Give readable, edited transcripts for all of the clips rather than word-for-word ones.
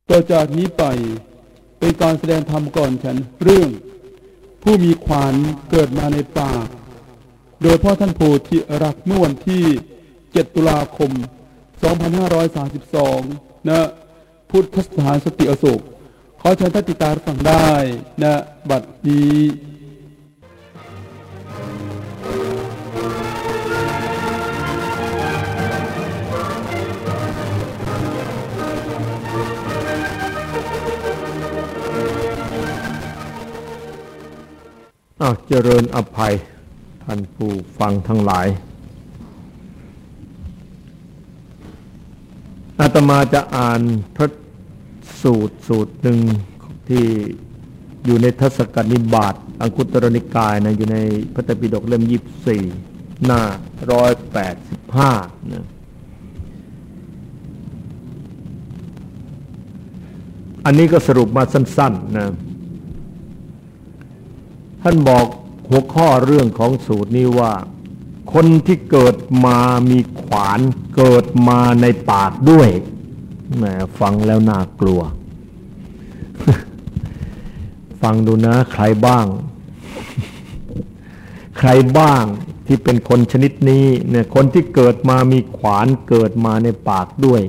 ต่อจากนี้ไปเป็นการแสดงธรรมก่อนฉันเรื่องผู้มีขวานเกิดมาในป่าโดยพ่อท่านโพธิรักษ์เมื่อวันที่7 ตุลาคม 2532 ณ พุทธสถานสติอโศกขอเชิญท่านติดตามฟังได้ณบัดนี้เจริญอภัยท่านผู้ฟังทั้งหลายอาตมาจะอ่านพระสูตรหนึ่งที่อยู่ในทศกัณฐ์นิบาตอังคุตรนิกายนะอยู่ในพระไตรปิฎกเล่ม24หน้า185นะอันนี้ก็สรุปมาสั้นๆนะท่านบอกหัวข้อเรื่องของสูตรนี้ว่าคนที่เกิดมามีขวานเกิดมาในปากด้วยแหมฟังแล้วน่ากลัว ฟังดูนะใครบ้าง ใครบ้างที่เป็นคนชนิดนี้เนี่ยคนที่เกิดมามีขวานเกิดมาในปากด้วย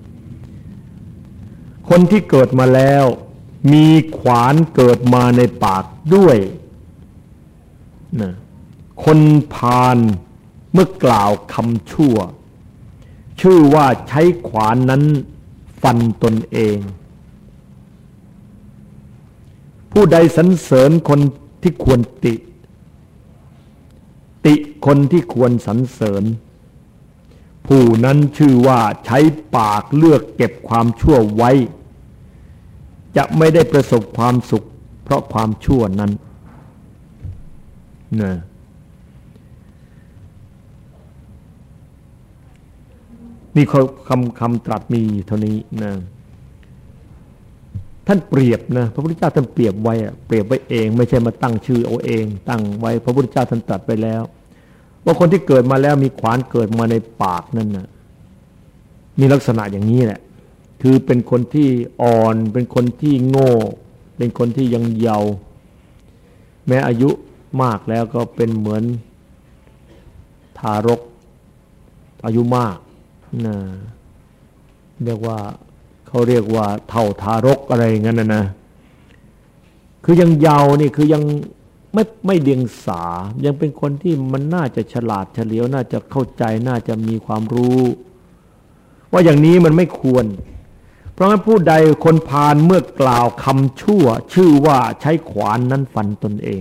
คนที่เกิดมาแล้วมีขวานเกิดมาในปากด้วยนะคนพาลเมื่อกล่าวคำชั่วชื่อว่าใช้ขวานนั้นฟันตนเองผู้ใดสรรเสริญคนที่ควรติคนที่ควรสรรเสริญผู้นั้นชื่อว่าใช้ปากเลือกเก็บความชั่วไว้จะไม่ได้ประสบความสุขเพราะความชั่วนั้นนะนี่คำตรัสมีเท่านี้นะท่านเปรียบนะพระพุทธเจ้าท่านเปรียบไว้เปรียบไว้เองไม่ใช่มาตั้งชื่อเอาเองตั้งไว้พระพุทธเจ้าท่านตรัสไปแล้วว่าคนที่เกิดมาแล้วมีขวานเกิดมาในปากนั่นนะมีลักษณะอย่างนี้แหละคือเป็นคนที่อ่อนเป็นคนที่โง่เป็นคนที่ยังเยาว์แม้อายุมากแล้วก็เป็นเหมือนทารกอายุมากนะเรียกว่าเขาเรียกว่าเท่าทารกอะไรอย่างนั้นนะคือยังเยาว์นี่คือยังไม่เดียงสายังเป็นคนที่มันน่าจะฉลาดเฉลียวน่าจะเข้าใจน่าจะมีความรู้ว่าอย่างนี้มันไม่ควรเพราะงั้นผู้ใดคนพาลเมื่อกล่าวคำชั่วชื่อว่าใช้ขวานนั้นฟันตนเอง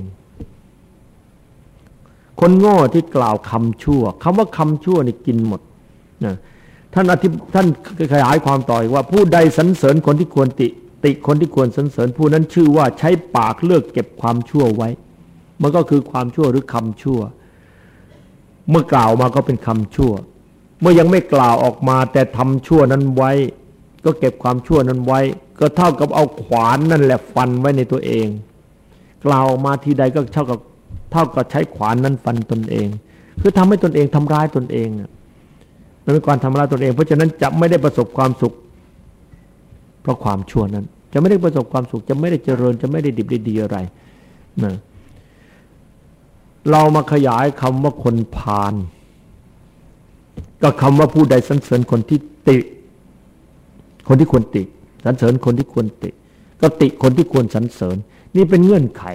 คนโง่ที่กล่าวคำชั่วคำว่าคำชั่วนี่กินหมดนะท่านขยายความต่ออีกว่าผู้ใดสรรเสริญคนที่ควรติคนที่ควรสรรเสริญผู้นั้นชื่อว่าใช้ปากเลือกเก็บความชั่วไว้มันก็คือความชั่วหรือคำชั่วเมื่อกล่าวมาก็เป็นคำชั่วเมื่อยังไม่กล่าวออกมาแต่ทำชั่วนั้นไว้ก็เก็บความชั่วนั้นไว้ก็เท่ากับเอาขวานนั่นแหละฟันไว้ในตัวเองกล่าวออกมาทีใดก็เท่ากับใช้ขวานนั้นฟันตนเองคือทำให้ตนเองทำร้ายตนเองมันเป็นการทำร้ายตนเองเพราะฉะนั้นจะไม่ได้ประสบความสุขเพราะความชั่วนั้นจะไม่ได้ประสบความสุขจะไม่ได้เจริญจะไม่ได้ดิบได้ดีอะไรนะเรามาขยายคำว่าคนพาลก็คำว่าผู้ใดสรรเสริญคนที่ติคนที่ควรติสรรเสริญคนที่ควรติก็ติคนที่ควรสรรเสริญนี่เป็นเงื่อนไข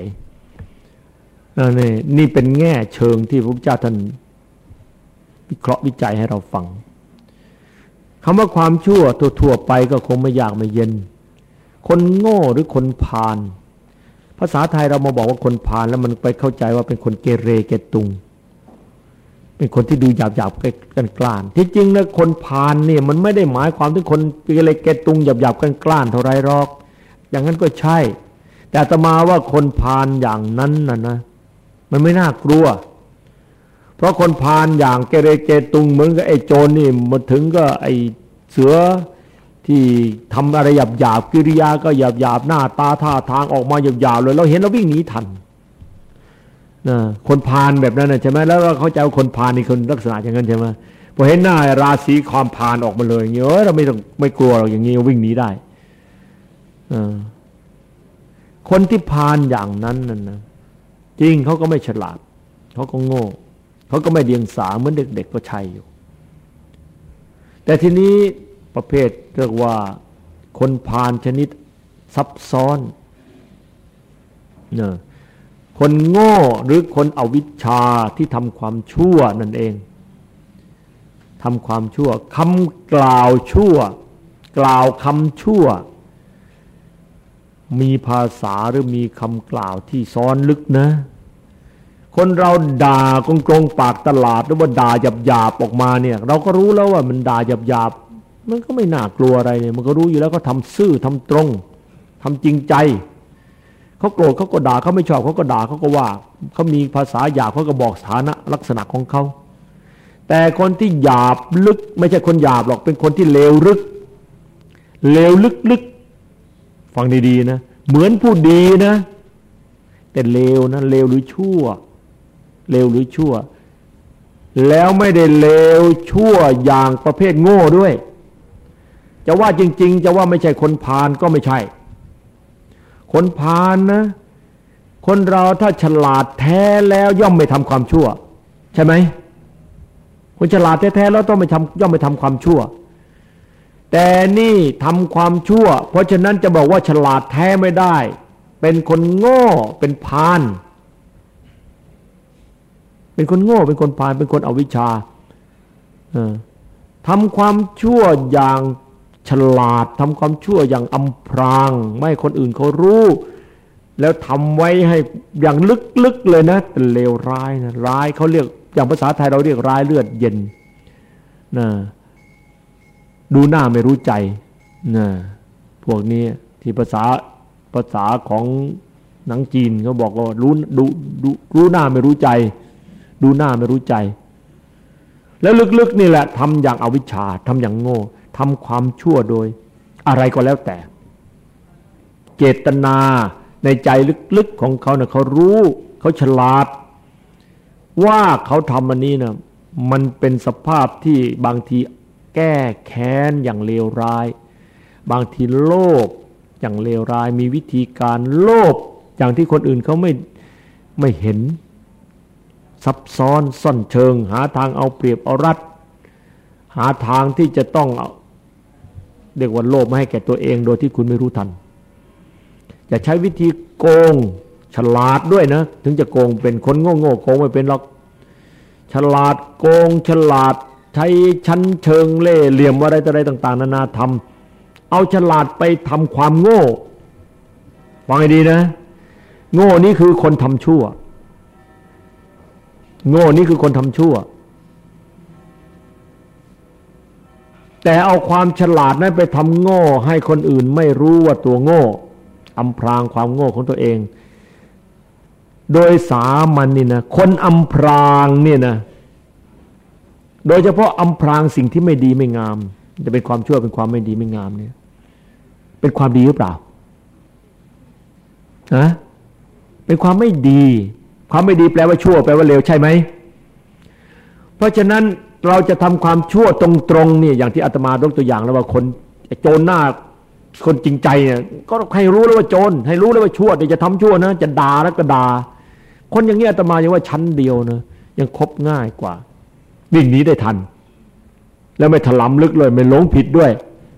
นี่เป็นแง่เชิงที่พระพุทธเจ้าท่านวิเคราะห์วิจัยให้เราฟังคำว่าความชั่วทั่วไปก็คงไม่ยากไม่เย็นคนโง่หรือคนพาลภาษาไทยเรามาบอกว่าคนพาลแล้วมันไปเข้าใจว่าเป็นคนเกเรเกตุงเป็นคนที่ดูหยาบๆกล้านๆที่จริงแล้วคนพาลเนี่ยมันไม่ได้หมายความถึงคนเกเรเกตุงหยาบๆกล้านๆเท่าไรหรอกอย่างนั้นก็ใช่แต่อาตมาว่าคนพาลอย่างนั้นนะมันไม่น่ากลัวเพราะคนพาลอย่างเกเรเกตุงเหมือนกับไอ้โจรนี่มาถึงก็ไอ้เสือที่ทำอะไรหยาบๆกิริยาก็หยาบๆหน้าตาท่าทางออกมาหยาบๆเลยเราเห็นเราวิ่งหนีทันนะคนพาลแบบนั้นใช่ไหมแล้วเราเข้าใจว่าคนพาลนี่คนลักษณะอย่างนั้นใช่ไหมพอเห็นหน้าราศีความพาลออกมาเลยอย่างเงี้ยเราไม่กลัวหรอกอย่างงี้วิ่งหนีได้คนที่พาลอย่างนั้นนั่นนะจริงเขาก็ไม่ฉลาดเขาก็โง่เขาก็ไม่เดียงสาเหมือนเด็กๆก็ใช่อยู่แต่ทีนี้ประเภทเรียกว่าคนพาลชนิดซับซ้อนเนี่ยคนโง่หรือคนอวิชชาที่ทำความชั่วนั่นเองทำความชั่วคำกล่าวชั่วกล่าวคำชั่วมีภาษาหรือมีคำกล่าวที่ซ้อนลึกนะคนเราด่ากงๆปากตลาดหรือว่าด่าหยาบๆออกมาเนี่ยเราก็รู้แล้วว่ามันด่าหยาบๆมันก็ไม่น่ากลัวอะไรเนี่ยมันก็รู้อยู่แล้วก็ทำซื่อทำตรงทำจริงใจเขาโกรธเขาก็ด่าเขาไม่ชอบเขาก็ด่าเขาก็ว่าเขามีภาษาหยาบเขาก็บอกสถานะลักษณะของเขาแต่คนที่หยาบลึกไม่ใช่คนหยาบหรอกเป็นคนที่เลวลึกฟังดีๆนะเหมือนผู้ดีนะแต่เลวนะเลวหรือชั่วแล้วไม่ได้เลวชั่วอย่างประเภทโง่ด้วยจะว่าจริงๆจะว่าไม่ใช่คนพาลก็ไม่ใช่คนพาลนะคนเราถ้าฉลาดแท้แล้วย่อมไม่ทำความชั่วใช่ไหมคนฉลาดแท้ๆแล้วต้องย่อมไม่ทำความชั่วแต่นี่ทำความชั่วเพราะฉะนั้นจะบอกว่าฉลาดแท้ไม่ได้เป็นคนโง่เป็นพาลเป็นคนโง่เป็นคนพาลเป็นคนอวิชชาทำความชั่วอย่างฉลาดทำความชั่วอย่างอำพรางไม่ให้คนอื่นเขารู้แล้วทำไว้ให้อย่างลึกๆเลยนะแต่เลวร้ายนะร้ายเขาเรียกอย่างภาษาไทยเราเรียกร้ายเลือดเย็นนะดูหน้าไม่รู้ใจนะพวกนี้ที่ภาษาของหนังจีนเขาบอกว่ารู้หน้าไม่รู้ใจดูหน้าไม่รู้ใจแล้วลึกๆนี่แหละทำอย่างอวิชชาทำอย่างโง่ทำความชั่วโดยอะไรก็แล้วแต่เจตนาในใจลึกๆของเขาเนี่ยเขารู้เขาฉลาดว่าเขาทำอันนี้นะมันเป็นสภาพที่บางทีแก้แค้นอย่างเลวร้ายบางทีโลภอย่างเลวร้ายมีวิธีการโลภอย่างที่คนอื่นเขาไม่เห็นซับซ้อนซ่อนเชิงหาทางเอาเปรียบเอารัดหาทางที่จะต้องเรียกว่าโลภไม่ให้แก่ตัวเองโดยที่คุณไม่รู้ทันอย่าใช้วิธีโกงฉลาดด้วยนะถึงจะโกงเป็นคนโง่โกงไม่เป็นหรอกฉลาดโกงฉลาดใช้ชั้นเชิงเล่ห์เหลี่ยมอะไรต่ออะไรต่างๆนานาทำเอาฉลาดไปทำความโง่ฟังให้ดีนะโง่นี่คือคนทำชั่วโง่นี่คือคนทำชั่วแต่เอาความฉลาดนั้นไปทำโง่ให้คนอื่นไม่รู้ว่าตัวโง่อำพรางความโง่ของตัวเองโดยสามัญนี่นะคนอำพรางเนี่ยนะโดยเฉพาะอำพรางสิ่งที่ไม่ดีไม่งามจะเป็นความชั่วเป็นความไม่ดีไม่งามเนี่ยเป็นความดีหรือเปล่านะเป็นความไม่ดีความไม่ดีแปลว่าชั่วแปลว่าเลวใช่ไหมเพราะฉะนั้นเราจะทำความชั่วตรงๆเนี่ยอย่างที่อาตมายกตัวอย่างแล้วว่าคนโจรหน้าคนจริงใจเนี่ยก็ให้รู้แล้วว่าโจรให้รู้แล้วว่าชั่วแต่จะทำชั่วนะจะด่าแล้วก็ด่าคนอย่างนี้อาตมายังว่าชั้นเดียวนะยังคบง่ายกว่าวิ่งหนีได้ทันแล้วไม่ถลำลึกเลยไม่หลงผิดด้วย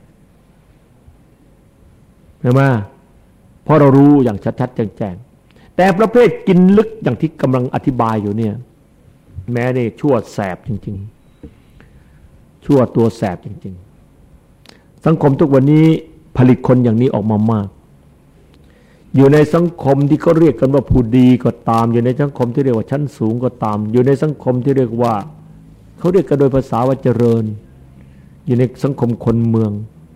เห็นไหมเพราะเรารู้อย่างชัดๆแจ้งๆแต่ประเภทกินลึกอย่างที่กำลังอธิบายอยู่เนี่ยแม้นี่ชั่วแสบจริงๆชั่วตัวแสบจริงๆสังคมทุกวันนี้ผลิตคนอย่างนี้ออกมามากอยู่ในสังคมที่เขาเรียกกันว่าผู้ดีก็ตามอยู่ในสังคมที่เรียกว่าชั้นสูงก็ตามอยู่ในสังคมที่เรียกว่าเขาเรียกกันโดยภาษาว่าเจริญอยู่ในสังคมคนเมือง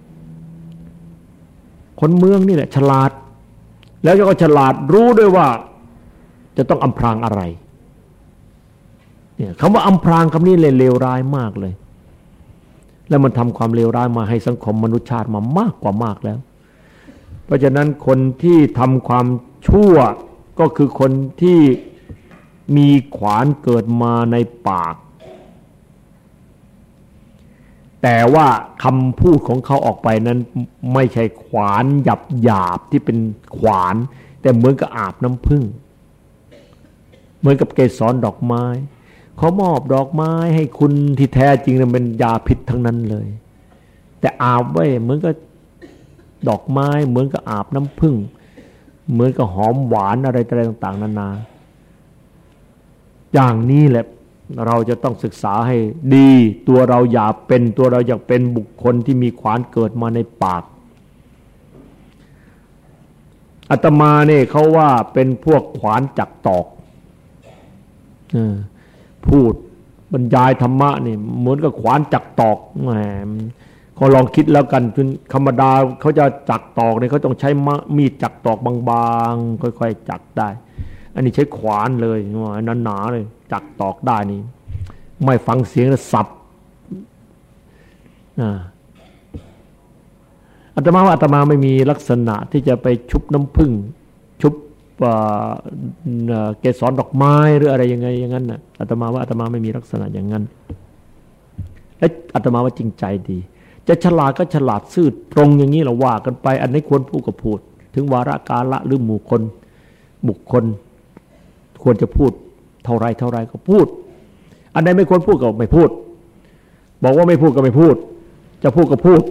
นี่แหละฉลาดแล้วก็ฉลาดรู้ด้วยว่าจะต้องอำพรางอะไรเนี่ยคำว่าอำพรางคำนี้เลยเลวร้ายมากเลยแล้วมันทำความเลวร้ายมาให้สังคมมนุษยชาติมามากกว่ามากแล้วเพราะฉะนั้นคนที่ทำความชั่วก็คือคนที่มีขวานเกิดมาในปากแต่ว่าคำพูดของเขาออกไปนั้นไม่ใช่ขวานหยาบที่เป็นขวานแต่เหมือนกับอาบน้ำผึ้งเหมือนกับเกสรดอกไม้เขามอบดอกไม้ให้คุณที่แท้จริงนั้นเป็นยาพิษทั้งนั้นเลยแต่อาบไว้เหมือนกับดอกไม้เหมือนกับอาบน้ำผึ้งเหมือนกับหอมหวานอะไรต่างๆนานาอย่างนี้แหละเราจะต้องศึกษาให้ดีตัวเราอย่าเป็นตัวเราอยากเป็นบุคคลที่มีขวานเกิดมาในปากอาตมาเนี่ยเขาว่าเป็นพวกขวานจักตอกพูดบรรยายธรรมะนี่เหมือนกับขวานจักตอกแหมก็ลองคิดแล้วกันคือธรรมดาเขาจะจักตอกเนี่ยเขาต้องใช้มีดจักตอกบางๆค่อยๆจักได้อันนี้ใช้ขวานเลยหนาๆเลยจักตอกได้นี่ไม่ฟังเสียงแล้วสับอาตมาว่าอาตมาไม่มีลักษณะที่จะไปชุบน้ำผึ้งชุบเกสรดอกไม้หรืออะไรยังไงอย่างนั้นน่ะอาตมาว่าอาตมาไม่มีลักษณะอย่างนั้นและอาตมาว่าจริงใจดีจะฉลาดก็ฉลาดซื่อตรงอย่างนี้เราว่ากันไปอันไหนควรพูดก็พูดถึงวาระกาละหรือบุคคลควรจะพูดเท่าไรก็พูดอันไหนไม่ควรพูดก็ไม่พูดบอกว่าไม่พูดก็ไม่พูดจะพูดก็พูด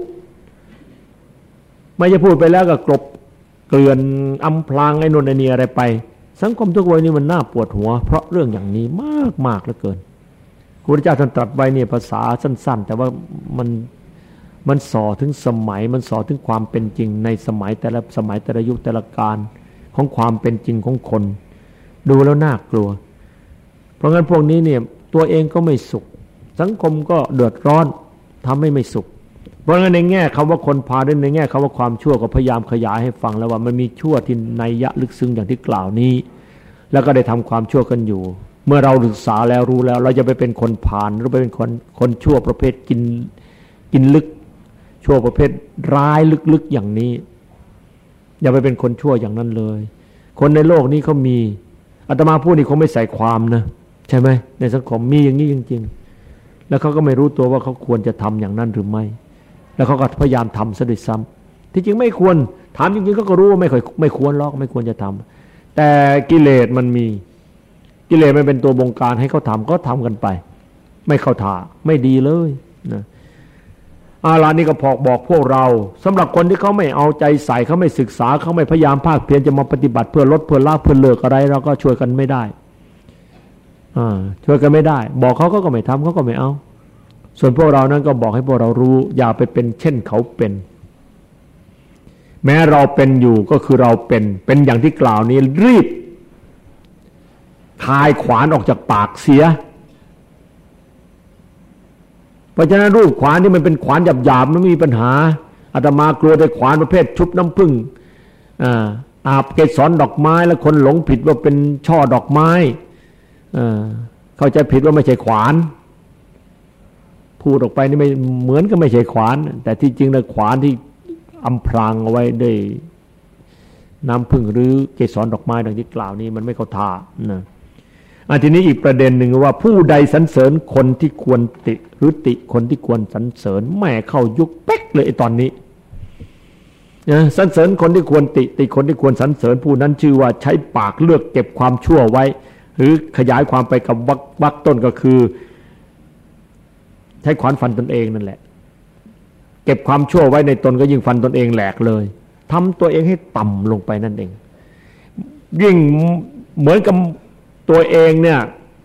ไม่จะพูดไปแล้วก็กลบเกลื่อนอำพรางไอ้นนไอ้นี่อะไรไปสังคมทุกวันนี้มันน่าปวดหัวเพราะเรื่องอย่างนี้มากเหลือเกินพระพุทธเจ้าท่านตรัสไว้เนี่ยภาษาสั้นๆแต่ว่ามันส่อถึงสมัยมันส่อถึงความเป็นจริงในสมัยแต่ละยุคแต่ละการของความเป็นจริงของคนดูแล้วน่ากลัวเพราะงั้นพวกนี้เนี่ยตัวเองก็ไม่สุขสังคมก็เดือดร้อนทำให้ไม่สุขเพราะงั้นในแง่คำว่าคนพาลในแง่คำว่าความชั่วก็พยายามขยายให้ฟังแล้วว่ามันมีชั่วที่นัยยะลึกซึ้งอย่างที่กล่าวนี้แล้วก็ได้ทำความชั่วกันอยู่เมื่อเราศึกษาแล้วรู้แล้วเราจะไปเป็นคนพาลหรือไปเป็นคนชั่วประเภทกินลึกชั่วประเภทร้ายลึกๆอย่างนี้อย่าไปเป็นคนชั่วอย่างนั้นเลยคนในโลกนี้เขามีอาตมาพูดนี่เขาไม่ใส่ความนะใช่ไหมในสังคมมีอย่างนี้จริงๆแล้วเขาก็ไม่รู้ตัวว่าเขาควรจะทำอย่างนั้นหรือไม่แล้วเขาก็พยายามทำซะด้วยซ้ำที่จริงไม่ควรถามจริงๆเขาก็รู้ว่าไม่ควรหรอกไม่ควรจะทำแต่กิเลสมันมีกิเลสมันเป็นตัวบงการให้เขาทำก็ทำกันไปไม่เข้าท่าไม่ดีเลยนะอาลานี่ก็บอกพวกเราสำหรับคนที่เขาไม่เอาใจใส่เขาไม่ศึกษาเขาไม่พยายามภาคเพียรจะมาปฏิบัติเพื่อลดเพื่อละเพื่อเลิกอะไรเราก็ช่วยกันไม่ได้ช่วยกันไม่ได้บอกเขาก็ไม่ทำเขาก็ไม่เอาส่วนพวกเรานั้นก็บอกให้พวกเรารู้อย่าไปเป็นเช่นเขาเป็นแม้เราเป็นอยู่ก็คือเราเป็นอย่างที่กล่าวนี้รีบคายขวานออกจากปากเสียเพราะฉะนั้นรูปขวานที่มันเป็นขวานหยาบๆมันมีปัญหาอาตมากลัวได้ขวานประเภทชุบน้ำผึ้งอาบเกสรดอกไม้แล้วคนหลงผิดว่าเป็นช่อดอกไม้เข้าใจผิดว่าไม่ใช่ขวานพูดออกไปนี่ไม่เหมือนก็ไม่ใช่ขวานแต่ที่จริงแล้วขวานที่อำพรางเอาไว้ด้วยน้ำผึ้งหรือเกสรดอกไม้ดังที่กล่าวนี้มันไม่เข้าท่านะทีนี้อีกประเด็นหนึ่งว่าผู้ใดสรรเสริญคนที่ควรติหรือติคนที่ควรสรรเสริญแม่เข้ายุคเป๊กเลยตอนนี้สรรเสริญคนที่ควรติคนที่ควรสรรเสริญผู้นั้นชื่อว่าใช้ปากเลือกเก็บความชั่วไว้หรือขยายความไปกับวรรคต้นก็คือใช้ขวานฟันตนเองนั่นแหละเก็บความชั่วไว้ในตนก็ยิ่งฟันตนเองแหลกเลยทำตัวเองให้ต่ำลงไปนั่นเองยิ่งเหมือนกับตัวเองเนี่ย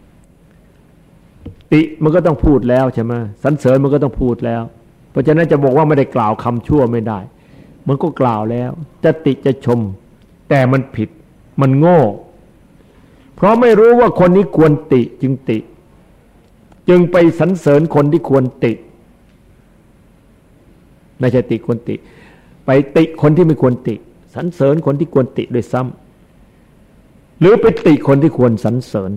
ติมันก็ต้องพูดแล้วใช่ไหมสรรเสริญมันก็ต้องพูดแล้วเพราะฉะนั้นจะบอกว่าไม่ได้กล่าวคำชั่วไม่ได้มันก็กล่าวแล้วจะติจะชมแต่มันผิดมันโง่เพราะไม่รู้ว่าคนนี้ควรติจึงไปสรรเสริญคนที่ควรติไม่ใช่ติควรติไปติคนที่ไม่ควรติสรรเสริญคนที่ควรติด้วยซ้ำหรือไปติคนที่ควรสรรเสริญ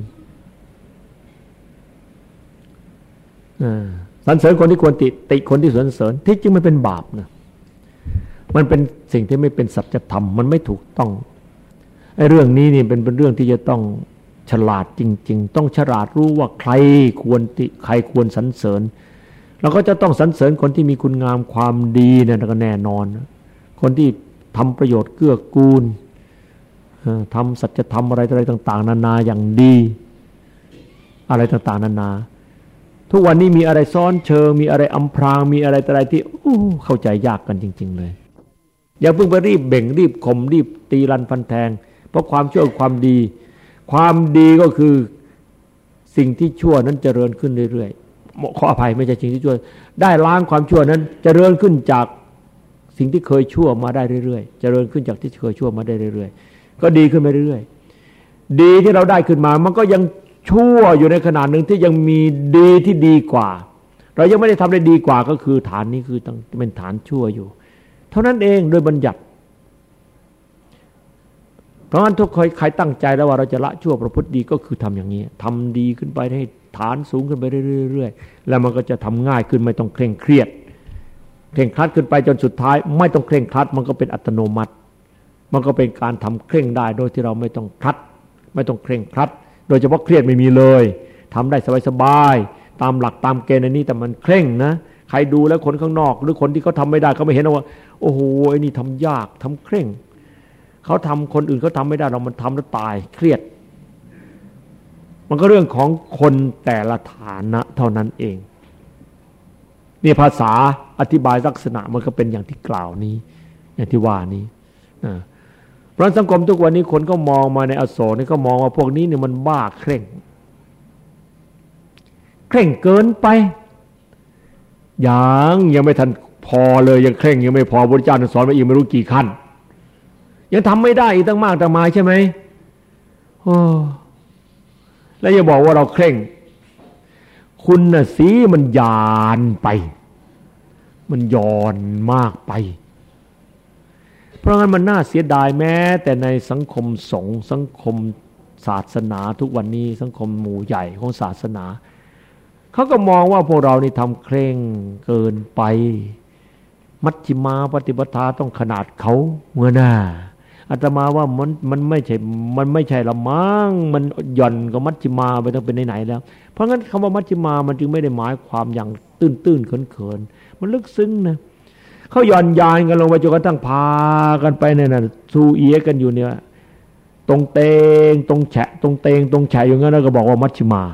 สรรเสริญคนที่ควรติคนที่สรรเสริญที่จริงมันเป็นบาปนะมันเป็นสิ่งที่ไม่เป็นสัจธรรมมันไม่ถูกต้องไอ้เรื่องนี้นี่เป็นเรื่องที่จะต้องฉลาดจริงๆต้องฉลาดรู้ว่าใครควรติใครควรสรรเสริญเราก็จะต้องสรรเสริญคนที่มีคุณงามความดีเนี่ยก็แน่นอนคนที่ทำประโยชน์เกื้อกูลทำสัจธรรมอะไรต่างๆนานาอย่างดีอะไรต่างๆนานาทุกวันนี้มีอะไรซ้อนเชิงมีอะไรอำพรางมีอะไรที่เข้าใจยากกันจริงๆเลยอย่าเพิ่งไปรีบเบ่งรีบข่มรีบตีรันฟันแทงเพราะความชั่วความดีก็คือสิ่งที่ชั่วนั้นเจริญขึ้นเรื่อยๆขออภัยไม่ใช่สิ่งที่ชั่วได้ล้างความชั่วนั้นเจริญขึ้นจากสิ่งที่เคยชั่วมาได้เรื่อยๆเจริญขึ้นจากที่เคยชั่วมาได้เรื่อยๆก็ดีขึ้นไปเรื่อยๆดีที่เราได้ขึ้นมามันก็ยังชั่วอยู่ในขนาดหนึ่งที่ยังมีดีที่ดีกว่าเรายังไม่ได้ทำได้ดีกว่าก็คือฐานนี้คือต้องเป็นฐานชั่วอยู่เท่านั้นเองโดยบัญญัติเพราะฉะนั้นทุกคนใครตั้งใจแล้วว่าเราจะละชั่วประพฤติดีก็คือทำอย่างนี้ทำดีขึ้นไปให้ฐานสูงขึ้นไปเรื่อยๆแล้วมันก็จะทำง่ายขึ้นไม่ต้องเคร่งเครียดเคร่งครัดขึ้นไปจนสุดท้ายไม่ต้องเคร่งครัดมันก็เป็นอัตโนมัติมันก็เป็นการทำเคร่งได้โดยที่เราไม่ต้องครัดไม่ต้องเคร่งครัดโดยเฉพาะเครียดไม่มีเลยทำได้สบายๆตามหลักตามเกณฑ์ในนี้แต่มันเคร่งนะใครดูแล้วคนข้างนอกหรือคนที่เขาทำไม่ได้เขาไม่เห็นว่าโอ้โหไอ้นี่ทำยากทำเคร่งเขาทำคนอื่นเขาทำไม่ได้เรามันทำแล้วตายเครียดมันก็เรื่องของคนแต่ละฐานะเท่านั้นเองนี่ภาษาอธิบายลักษณะมันก็เป็นอย่างที่กล่าวนี้อย่างที่ว่านี้เพราะสังคมทุกวันนี้คนก็มองมาในอโศกนี่ก็มองว่าพวกนี้เนี่ยมันบ้าเคร่งเกินไปยังไม่ทันพอเลยยังเคร่งยังไม่พอพระพุทธเจ้าสอนมาอีกไม่รู้กี่ขั้นยังทำไม่ได้อีกตั้งมากตั้งมายใช่ไหมแล้วอย่าบอกว่าเราเคร่งคุณน่ะสีมันยานไปมันย้อนมากไปเพราะงั้นมันน่าเสียดายแม้แต่ในสังคมสงฆ์สังคมศาสนาทุกวันนี้สังคมหมู่ใหญ่ของศาสนาเขาก็มองว่าพวกเรานี่ทำเคร่งเกินไปมัชฌิมาปฏิปทาต้องขนาดเขาเมื่อหน้าอาตมาว่ามันไม่ใช่ละมั้งมันหย่อนกับมัชฌิมาไปต้องเป็นไหนๆแล้วเพราะงั้นคำว่ามัชฌิมามันจึงไม่ได้หมายความอย่างตื้นๆเขินๆมันลึกซึ้งนะเขาหย่อนยานกันลงไปจนกระทั่งพากันไปเนี่ยนะซูเอียกันอยู่เนี่ยตรงเตงตรงแฉะตรงเตงตรงแฉะอย่างนั้นแล้วก็บอกว่ามัชฌิมา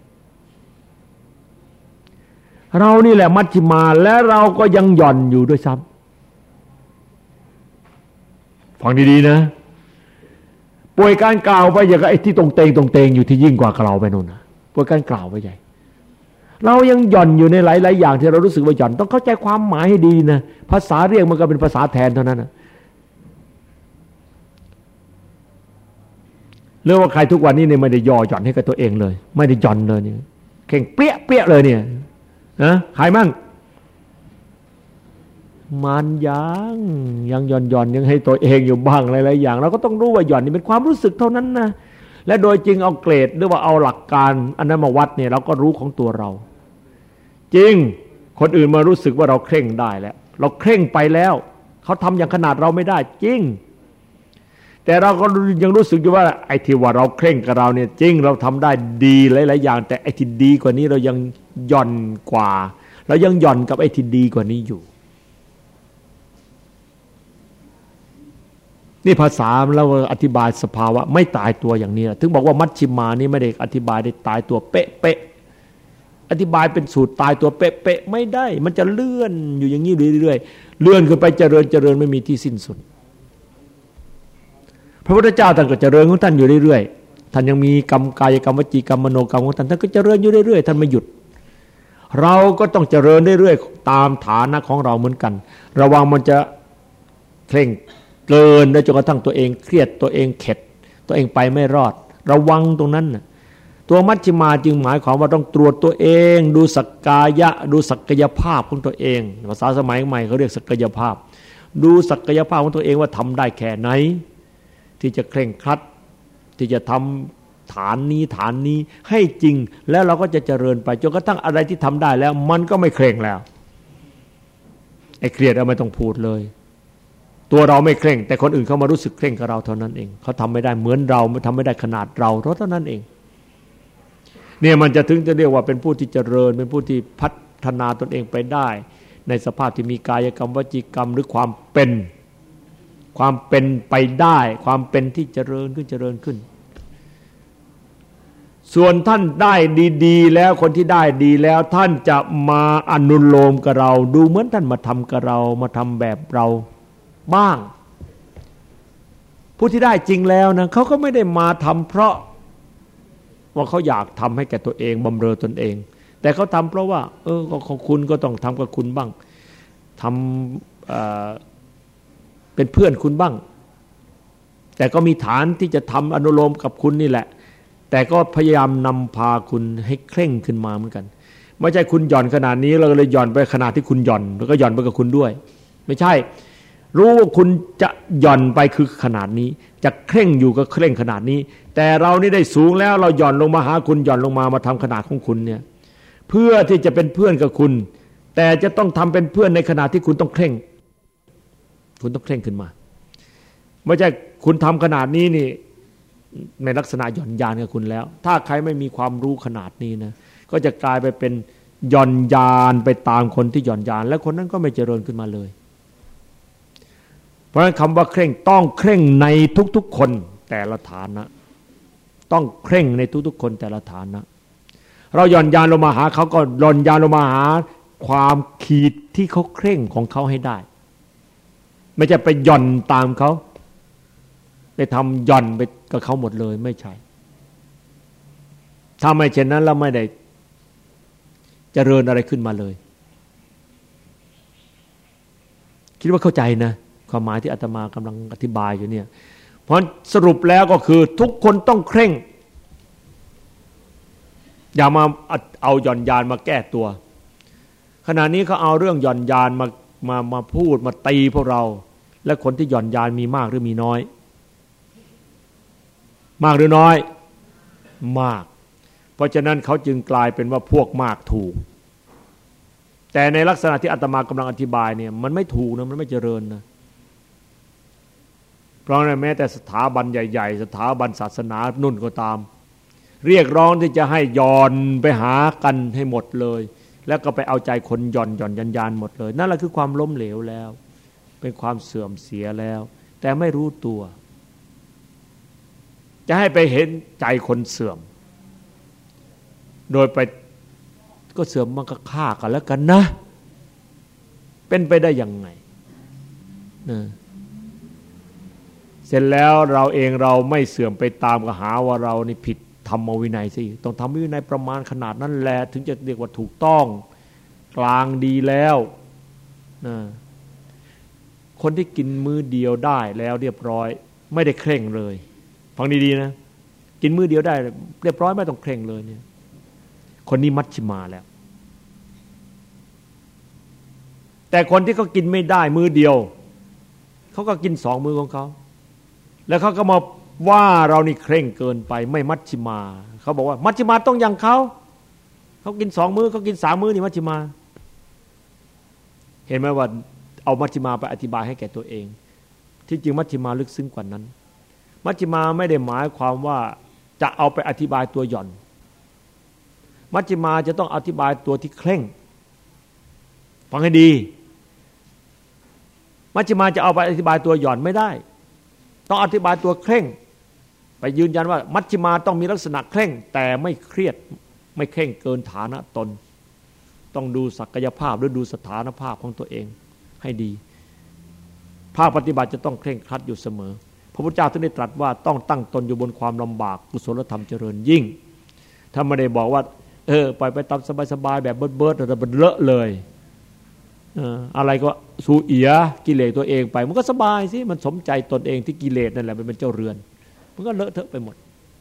เรานี่แหละมัชฌิมาและเราก็ยังหย่อนอยู่ด้วยซ้ำฟังดีๆนะป่วยการกล่าวไปอย่างไอ้ที่ตรงเตงอยู่ที่ยิ่งกว่ากล่าวไปนู่นนะป่วยการกล่าวไปใหญ่เรายังหย่อนอยู่ในหลายๆอย่างที่เรารู้สึกว่าหย่อนต้องเข้าใจความหมายให้ดีนะภาษาเรียกมันก็เป็นภาษาแทนเท่านั้นนะเรื่องว่าใครทุกวันนี้เนี่ยไม่ได้ย่อหย่อนให้กับตัวเองเลยไม่ได้หย่อนเลยเนี่ยเข่งเปี้ยเลยเนี่ยนะใครมั่งมันยังหย่อนยังให้ตัวเองอยู่บ้างหลายๆอย่างเราก็ต้องรู้ว่าหย่อนนี่เป็นความรู้สึกเท่านั้นนะและโดยจริงเอาเกรดหรือว่าเอาหลักการอันนั้นมาวัดเนี่ยเราก็รู้ของตัวเราจริงคนอื่นมารู้สึกว่าเราเคร่งได้แล้วเราเคร่งไปแล้วเขาทำอย่างขนาดเราไม่ได้จริงแต่เราก็ยังรู้สึกอยู่ว่าไอ้ที่ว่าเราเคร่งกับเราเนี่ยจริงเราทำได้ดีหลายๆอย่างแต่ไอ้ที่ดีกว่านี้เรายังหย่อนกว่าเรายังหย่อนกับไอ้ที่ดีกว่านี้อยู่นี่ภาษาเราอธิบายสภาวะไม่ตายตัวอย่างนี้ถึงบอกว่ามัชฌิมานี่ไม่ได้อธิบายได้ตายตัวเป๊ะอธิบายเป็นสูตรตายตัวเป๊ะไม่ได้มันจะเลื่อนอยู่อย่างนี้เรื่อยๆเลื่อนขึ้นไปเจริญไม่มีที่สิ้นสุดพระพุทธเจ้าท่านก็เจริญของท่านอยู่เรื่อยๆท่านยังมีกรรมกายกรรมวจีกรรมมโนกรรมของท่านก็เจริญอยู่เรื่อยๆท่านไม่หยุดเราก็ต้องเจริญเรื่อยๆตามฐานะของเราเหมือนกันระวังมันจะเคร่งเกินแล้วจนกระทั่งตัวเองเครียดตัวเองเข็ดตัวเองไปไม่รอดระวังตรงนั้นนะตัวมัชฌิมาจึงหมายความว่าต้องตรวจตัวเองดูสักกายะดูศักยภาพของตัวเองภาษาสมัยใหม่เขาเรียกศักยภาพดูศักยภาพของตัวเองว่าทำได้แค่ไหนที่จะเคร่งครัดที่จะทำฐานนี้ให้จริงแล้วเราก็จะเจริญไปจนกระทั่งอะไรที่ทำได้แล้วมันก็ไม่เคร่งแล้วไอ้เครียดเราไม่ต้องพูดเลยตัวเราไม่เคร่งแต่คนอื่นเขามารู้สึกเคร่งกับเราเท่านั้นเองเขาทำไม่ได้เหมือนเราไม่ทำไม่ได้ขนาดเราเท่านั้นเองเนี่ยมันจะถึงจะเรียกว่าเป็นผู้ที่เจริญเป็นผู้ที่ฒนาตนเองไปได้ในสภาพที่มีกายกรรมวจีกรรมหรือความเป็นไปได้ความเป็นที่เจริญขึ้นส่วนท่านได้ดีๆแล้วคนที่ได้ดีแล้วท่านจะมาอนุโลมกับเราดูเหมือนท่านมาทำกับเรามาทำแบบเราบ้างผู้ที่ได้จริงแล้วนะเขาก็ไม่ได้มาทำเพราะว่าเขาอยากทำให้แก่ตัวเองบำเรอตนเองแต่เขาทำเพราะว่าของคุณก็ต้องทำกับคุณบ้างทำเป็นเพื่อนคุณบ้างแต่ก็มีฐานที่จะทำอนุโลมกับคุณนี่แหละแต่ก็พยายามนำพาคุณให้เคร่งขึ้นมาเหมือนกันไม่ใช่คุณหย่อนขนาดนี้เราเลยหย่อนไปขนาดที่คุณหย่อนแล้วก็หย่อนไปกับคุณด้วยไม่ใช่รู้ว่าคุณจะหย่อนไปคือขนาดนี้จะเคร่งอยู่ก็เคร่งขนาดนี้แต่เรานี่ได้สูงแล้วเราหย่อนลงมาหาคุณหย่อนลงมาทำขนาดของคุณเนี่ยเพื่อที่จะเป็นเพื่อนกับคุณแต่จะต้องทำเป็นเพื่อนในขณะที่คุณต้องเคร่งคุณต้องเคร่งขึ้นมาไม่ใช่คุณทำขนาดนี้นี่ในลักษณะหย่อนยานกับคุณแล้วถ้าใครไม่มีความรู้ขนาดนี้นะก็จะกลายไปเป็นหย่อนยานไปตามคนที่หย่อนยานและคนนั้นก็ไม่เจริญขึ้นมาเลยเพราะฉะนั้นคำว่าเคร่งต้องเคร่งในทุกๆคนแต่ละฐานะต้องเคร่งในทุกๆคนแต่ละฐานะเราหย่อนยานลงมาหาเขาก็หย่อนยานลงมาหาความขีดที่เขาเคร่งของเขาให้ได้ไม่ใช่ไปหย่อนตามเขาไปทำหย่อนไปกับเขาหมดเลยไม่ใช่ถ้าไม่เช่นนั้นเราไม่ได้เจริญอะไรขึ้นมาเลยคิดว่าเข้าใจนะความหมายที่อาตมากำลังอธิบายอยู่เนี่ยเพราะสรุปแล้วก็คือทุกคนต้องเคร่งอย่ามาเอาหย่อนยานมาแก้ตัวขณะนี้เขาเอาเรื่องหย่อนยานมาพูดมาตีพวกเราและคนที่หย่อนยานมีมากหรือมีน้อยมากหรือน้อยมากเพราะฉะนั้นเขาจึงกลายเป็นว่าพวกมากถูกแต่ในลักษณะที่อาตมากำลังอธิบายเนี่ยมันไม่ถูกนะมันไม่เจริญนะเพราะแม้แต่สถาบันใหญ่ๆสถาบันศาสนานุ่นก็ตามเรียกร้องที่จะให้ย่อนไปหากันให้หมดเลยแล้วก็ไปเอาใจคนย่อนยันหมดเลยนั่นแหละคือความล้มเหลวแล้วเป็นความเสื่อมเสียแล้วแต่ไม่รู้ตัวจะให้ไปเห็นใจคนเสื่อมโดยไปก็เสื่อมมันก็ฆ่ากันแล้วกันนะเป็นไปได้ยังไงเสร็จแล้วเราเองเราไม่เสื่อมไปตามก็หาว่าเรานี่ผิดธรรมวินัยสิต้องทำวินัยประมาณขนาดนั้นแหละถึงจะเรียกว่าถูกต้องกลางดีแล้วคนที่กินมื้อเดียวได้แล้วเรียบร้อยไม่ได้เคร่งเลยฟังดีๆนะกินมื้อเดียวได้เรียบร้อยไม่ต้องเคร่งเลยเนี่ยคนนี้มัชฌิมาแล้วแต่คนที่เขากินไม่ได้มื้อเดียวเขาก็กิน2 มื้อของเขาแล้วเขาก็มาว่าเรานี่เคร่งเกินไปไม่มัชฌิมาเขาบอกว่ามัชฌิมาต้องอย่างเขากิน2 มื้อเขากิน3 มื้อนี่มัชฌิมาเห็นไหมว่าเอามัชฌิมาไปอธิบายให้แก่ตัวเองที่จริงมัชฌิมาลึกซึ้งกว่านั้นมัชฌิมาไม่ได้หมายความว่าจะเอาไปอธิบายตัวหย่อนมัชฌิมาจะต้องอธิบายตัวที่เคร่งฟังให้ดีมัชฌิมาจะเอาไปอธิบายตัวหย่อนไม่ได้ต้องอธิบายตัวเคร่งไปยืนยันว่ามัชฌิมาต้องมีลักษณะเคร่งแต่ไม่เครียดไม่เคร่งเกินฐานะตนต้องดูศักยภาพหรือดูสถานภาพของตัวเองให้ดีภาคปฏิบัติจะต้องเคร่งครัดอยู่เสมอพระพุทธเจ้าท่านได้ตรัสว่าต้องตั้งตนอยู่บนความลำบากกุศลธรรมเจริญยิ่งถ้าไม่ได้บอกว่าปล่อยไปตามสบายๆแบบเบิดๆแต่มันเลอะเลยอะไรก็สู้เอียกิเลสตัวเองไปมันก็สบายสิมันสมใจตนเองที่กิเลสนั่นแหละมันเป็นเจ้าเรือนมันก็เลอะเทอะไปหมด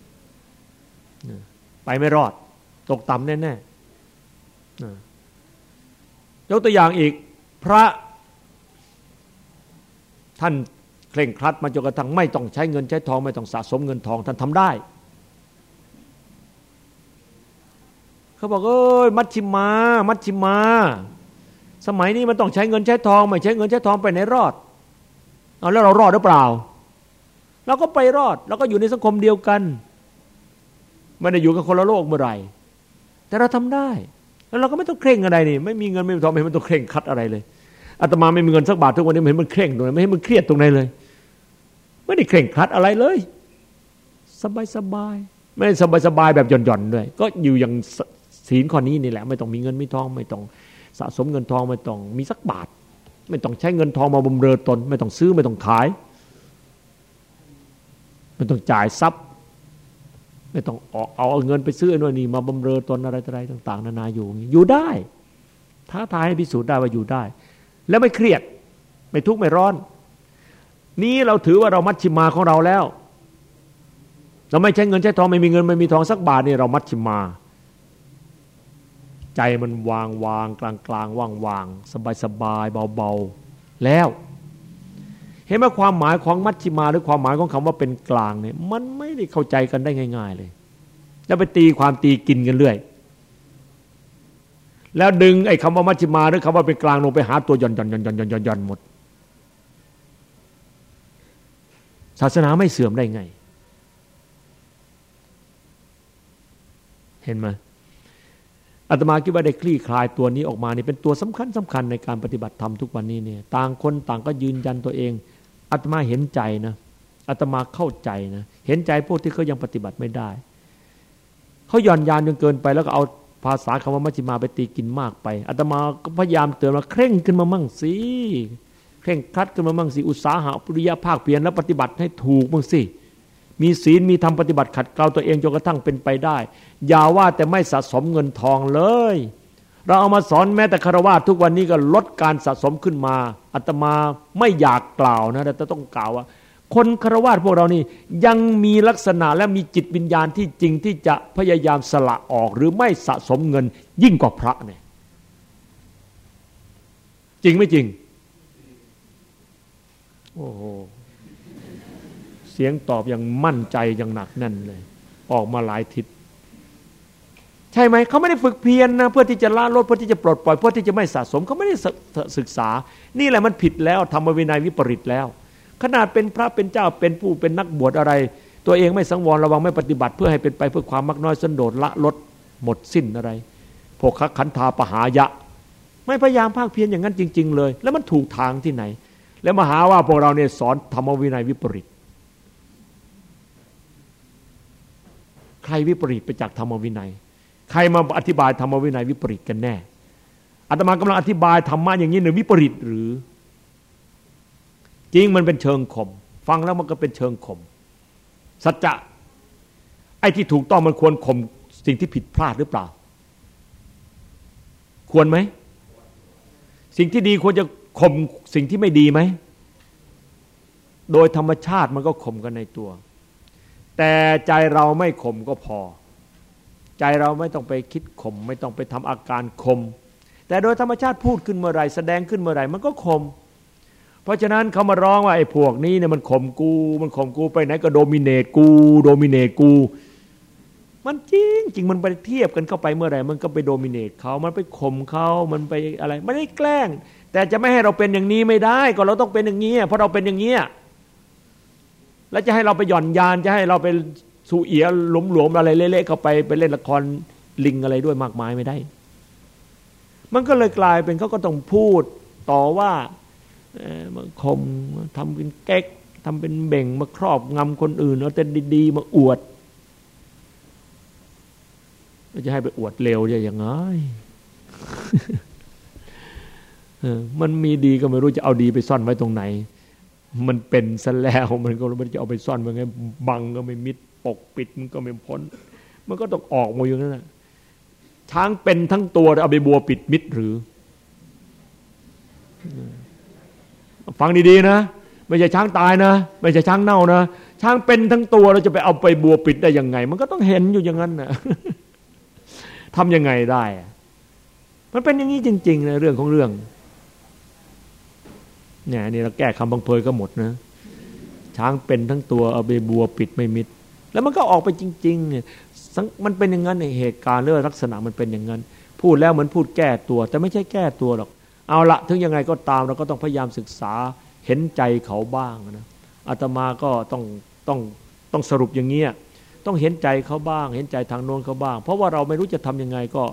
ไปไม่รอดตกต่ำแน่ๆยกตัวอย่างอีกพระท่านเคร่งครัดมาจนกระทั่งไม่ต้องใช้เงินใช้ทองไม่ต้องสะสมเงินทองท่านทำได้เขาบอกมัชฌิมาสมัยนี้มันต้องใช้เงินใช้ทองไม่ใช้เงินใช้ทองไปไหนรอดเอาแล้วเรารอดหรือเปล่าเราก็ไปรอดเราก็อยู่ในสังคมเดียวกันไม่ได้อยู่กันคนละโลกเมื่อไหร่แต่เราทำได้แล้วเราก็ไม่ต้องเคร่งอะไรนี่ไม่มีเงินไม่มีทองไม่ต้องเคร่งคัดอะไรเลยอาตมาไม่มีเงินสักบาททุกวันนี้ไม่เห็นมันเคร่งตรงไหนไม่เห็นมันเครียดตรงไหนเลยไม่ได้เคร่งครัดอะไรเลยสบายไม่ได้สบายแบบหย่อนด้วยก็อยู่อย่างศีลข้อนี้นี่แหละไม่ต้องมีเงินมีทองไม่ต้องสะสมเงินทองไม่ต้องมีสักบาทไม่ต้องใช้เงินทองมาบำเรอตนไม่ต้องซื้อไม่ต้องขายไม่ต้องจ่ายทรัพย์ไม่ต้องเอาเงินไปซื้อนู่นนี่มาบำเรอตนอะไรต่างๆนานาอยู่ได้ท้าทายให้พิสูจน์ได้ว่าอยู่ได้แล้วไม่เครียดไม่ทุกข์ไม่ร้อนนี้เราถือว่าเรามัชฌิมาของเราแล้วเราไม่ใช้เงินใช้ทองไม่มีเงินไม่มีทองสักบาทนี่เรามัชฌิมาใจมันวางกลางว่างสบายเบาๆแล้วเห็นไหมความหมายของมัชฌิมาหรือความหมายของคำว่าเป็นกลางเนี่ยมันไม่ได้เข้าใจกันได้ง่ายๆเลยแล้วไปตีความตีกินกันเรื่อยแล้วดึงไอ้คำว่ามัชฌิมาหรือคำว่าเป็นกลางลงไปหาตัวหย่อนหมดศาสนาไม่เสื่อมได้ไงเห็นไหมอาตมาคิดว่าได้คลี่คลายตัวนี้ออกมานี่เป็นตัวสำคัญในการปฏิบัติธรรมทุกวันนี้เนี่ยต่างคนต่างก็ยืนยันตัวเองอาตมาเห็นใจนะอาตมาเข้าใจนะเห็นใจพวกที่เขายังปฏิบัติไม่ได้เขาหย่อนยานจนเกินไปแล้วก็เอาภาษาคำว่ามัชฌิมาไปตีกินมากไปอาตมาก็พยายามเตือนว่าเคร่งขึ้นมามั่งสิเคร่งครัดขึ้นมามั่งสิอุตสาหะปริยภาคเพียรแล้วปฏิบัติให้ถูกมั่งสิมีศีลมีธรรมปฏิบัติขัดเกลาตัวเองจนกระทั่งเป็นไปได้อย่าว่าแต่ไม่สะสมเงินทองเลยเราเอามาสอนแม้แต่ฆราวาสทุกวันนี้ก็ลดการสะสมขึ้นมาอาตมาไม่อยากกล่าวนะแต่ต้องกล่าวว่าคนฆราวาสพวกเรานี่ยังมีลักษณะและมีจิตวิญญาณที่จริงที่จะพยายามสละออกหรือไม่สะสมเงินยิ่งกว่าพระเนี่ยจริงไม่จริงโอ้โหเสียงตอบอย่างมั่นใจอย่างหนักแน่นเลยออกมาหลายทิศใช่ไหมเขาไม่ได้ฝึกเพียรนะเพื่อที่จะละลดเพื่อที่จะปลดปล่อยเพื่อที่จะไม่สะสมเขาไม่ได้ศึกษานี่แหละมันผิดแล้วธรรมวินัยวิปริตแล้วขนาดเป็นพระเป็นเจ้าเป็นผู้เป็นนักบวชอะไรตัวเองไม่สังวรระวังไม่ปฏิบัติเพื่อให้เป็นไปเพื่อความมักน้อยสันโดษละลดหมดสิ้นอะไรโภคขันธาปหายะไม่พยายามภาคเพียรอย่างนั้นจริงๆเลยแล้วมันถูกทางที่ไหนแล้วมาหาว่าพวกเราเนี่ยสอนธรรมวินัยวิปริตใครวิปริตไปจากธรรมวินัยใครมาอธิบายธรรมวินัยวิปริตกันแน่อาตมากำลังอธิบายธรรมะอย่างนี้หนึ่งวิปริตหรือจริงมันเป็นเชิงข่มฟังแล้วมันก็เป็นเชิงข่มสัจจะไอ้ที่ถูกต้องมันควรข่มสิ่งที่ผิดพลาดหรือเปล่าควรไหมสิ่งที่ดีควรจะข่มสิ่งที่ไม่ดีไหมโดยธรรมชาติมันก็ข่มกันในตัวแต่ใจเราไม่ข่มก็พอใจเราไม่ต้องไปคิดข่มไม่ต้องไปทำอาการข่มแต่โดยธรรมชาติพูดขึ้นเมื่อไรแสดงขึ้นเมื่อไรมันก็ข่มเพราะฉะนั้นเขามาร้องว่าไอ้พวกนี้เนี่ยมันข่มกูมันข่มกูไปไหนก็โดมิเนตกูมันจริงมันไปเทียบกันเข้าไปเมื่อไรมันก็ไปโดมิเนตเขามันไปข่มเขามันไปอะไรไม่ได้แกล้งแต่จะไม่ให้เราเป็นอย่างนี้ไม่ได้ก็เราต้องเป็นอย่างนี้เพราะเราเป็นอย่างนี้แล้วจะให้เราไปหย่อนยานจะให้เราไปสู่เอียหลวมๆอะไรเละๆเข้าไปเล่นละครลิงอะไรด้วยมากมายไม่ได้มันก็เลยกลายเป็นเขาก็ต้องพูดต่อว่ามาข่มทำเป็นแก๊กทำเป็นเบ่งมาครอบงำคนอื่นเอาแต่ดีๆมาอวดจะให้ไปอวดเลวจะยังไง มันมีดีก็ไม่รู้จะเอาดีไปซ่อนไว้ตรงไหนมันเป็นซะแล้วมันก็ไม่จะเอาไปซ่อนมันไงบังก็ไม่มิดปกปิดมันก็ไม่พ้นมันก็ต้องออกมาอย่างนั้นนะช้างเป็นทั้งตัวเอาไปบัวปิดมิดหรือฟังดีๆนะไม่ใช่ช้างตายนะไม่ใช่ช้างเน่านะช้างเป็นทั้งตัวเราจะไปเอาไปบัวปิดได้ยังไงมันก็ต้องเห็นอยู่อย่างนั้นนะทำยังไงได้มันเป็นอย่างนี้จริงๆนะเรื่องของเรื่องเนี่ยนี่เราแก้คำบังเพยก็หมดนะช้างเป็นทั้งตัวเอาไปบัวปิดไม่มิดแล้วมันก็ออกไปจริงๆเนี่ยมันเป็นอย่างนั้นในเหตุการณ์เรื่องลักษณะมันเป็นอย่างนั้นพูดแล้วเหมือนพูดแก้ตัวแต่ไม่ใช่แก้ตัวหรอกเอาละถึงยังไงก็ตามเราก็ต้องพยายามศึกษาเห็นใจเขาบ้างนะอาตมาก็ต้องสรุปอย่างเงี้ยต้องเห็นใจเขาบ้างเห็นใจทางโน้นเขาบ้างเพราะว่าเราไม่รู้จะทำยังไงก็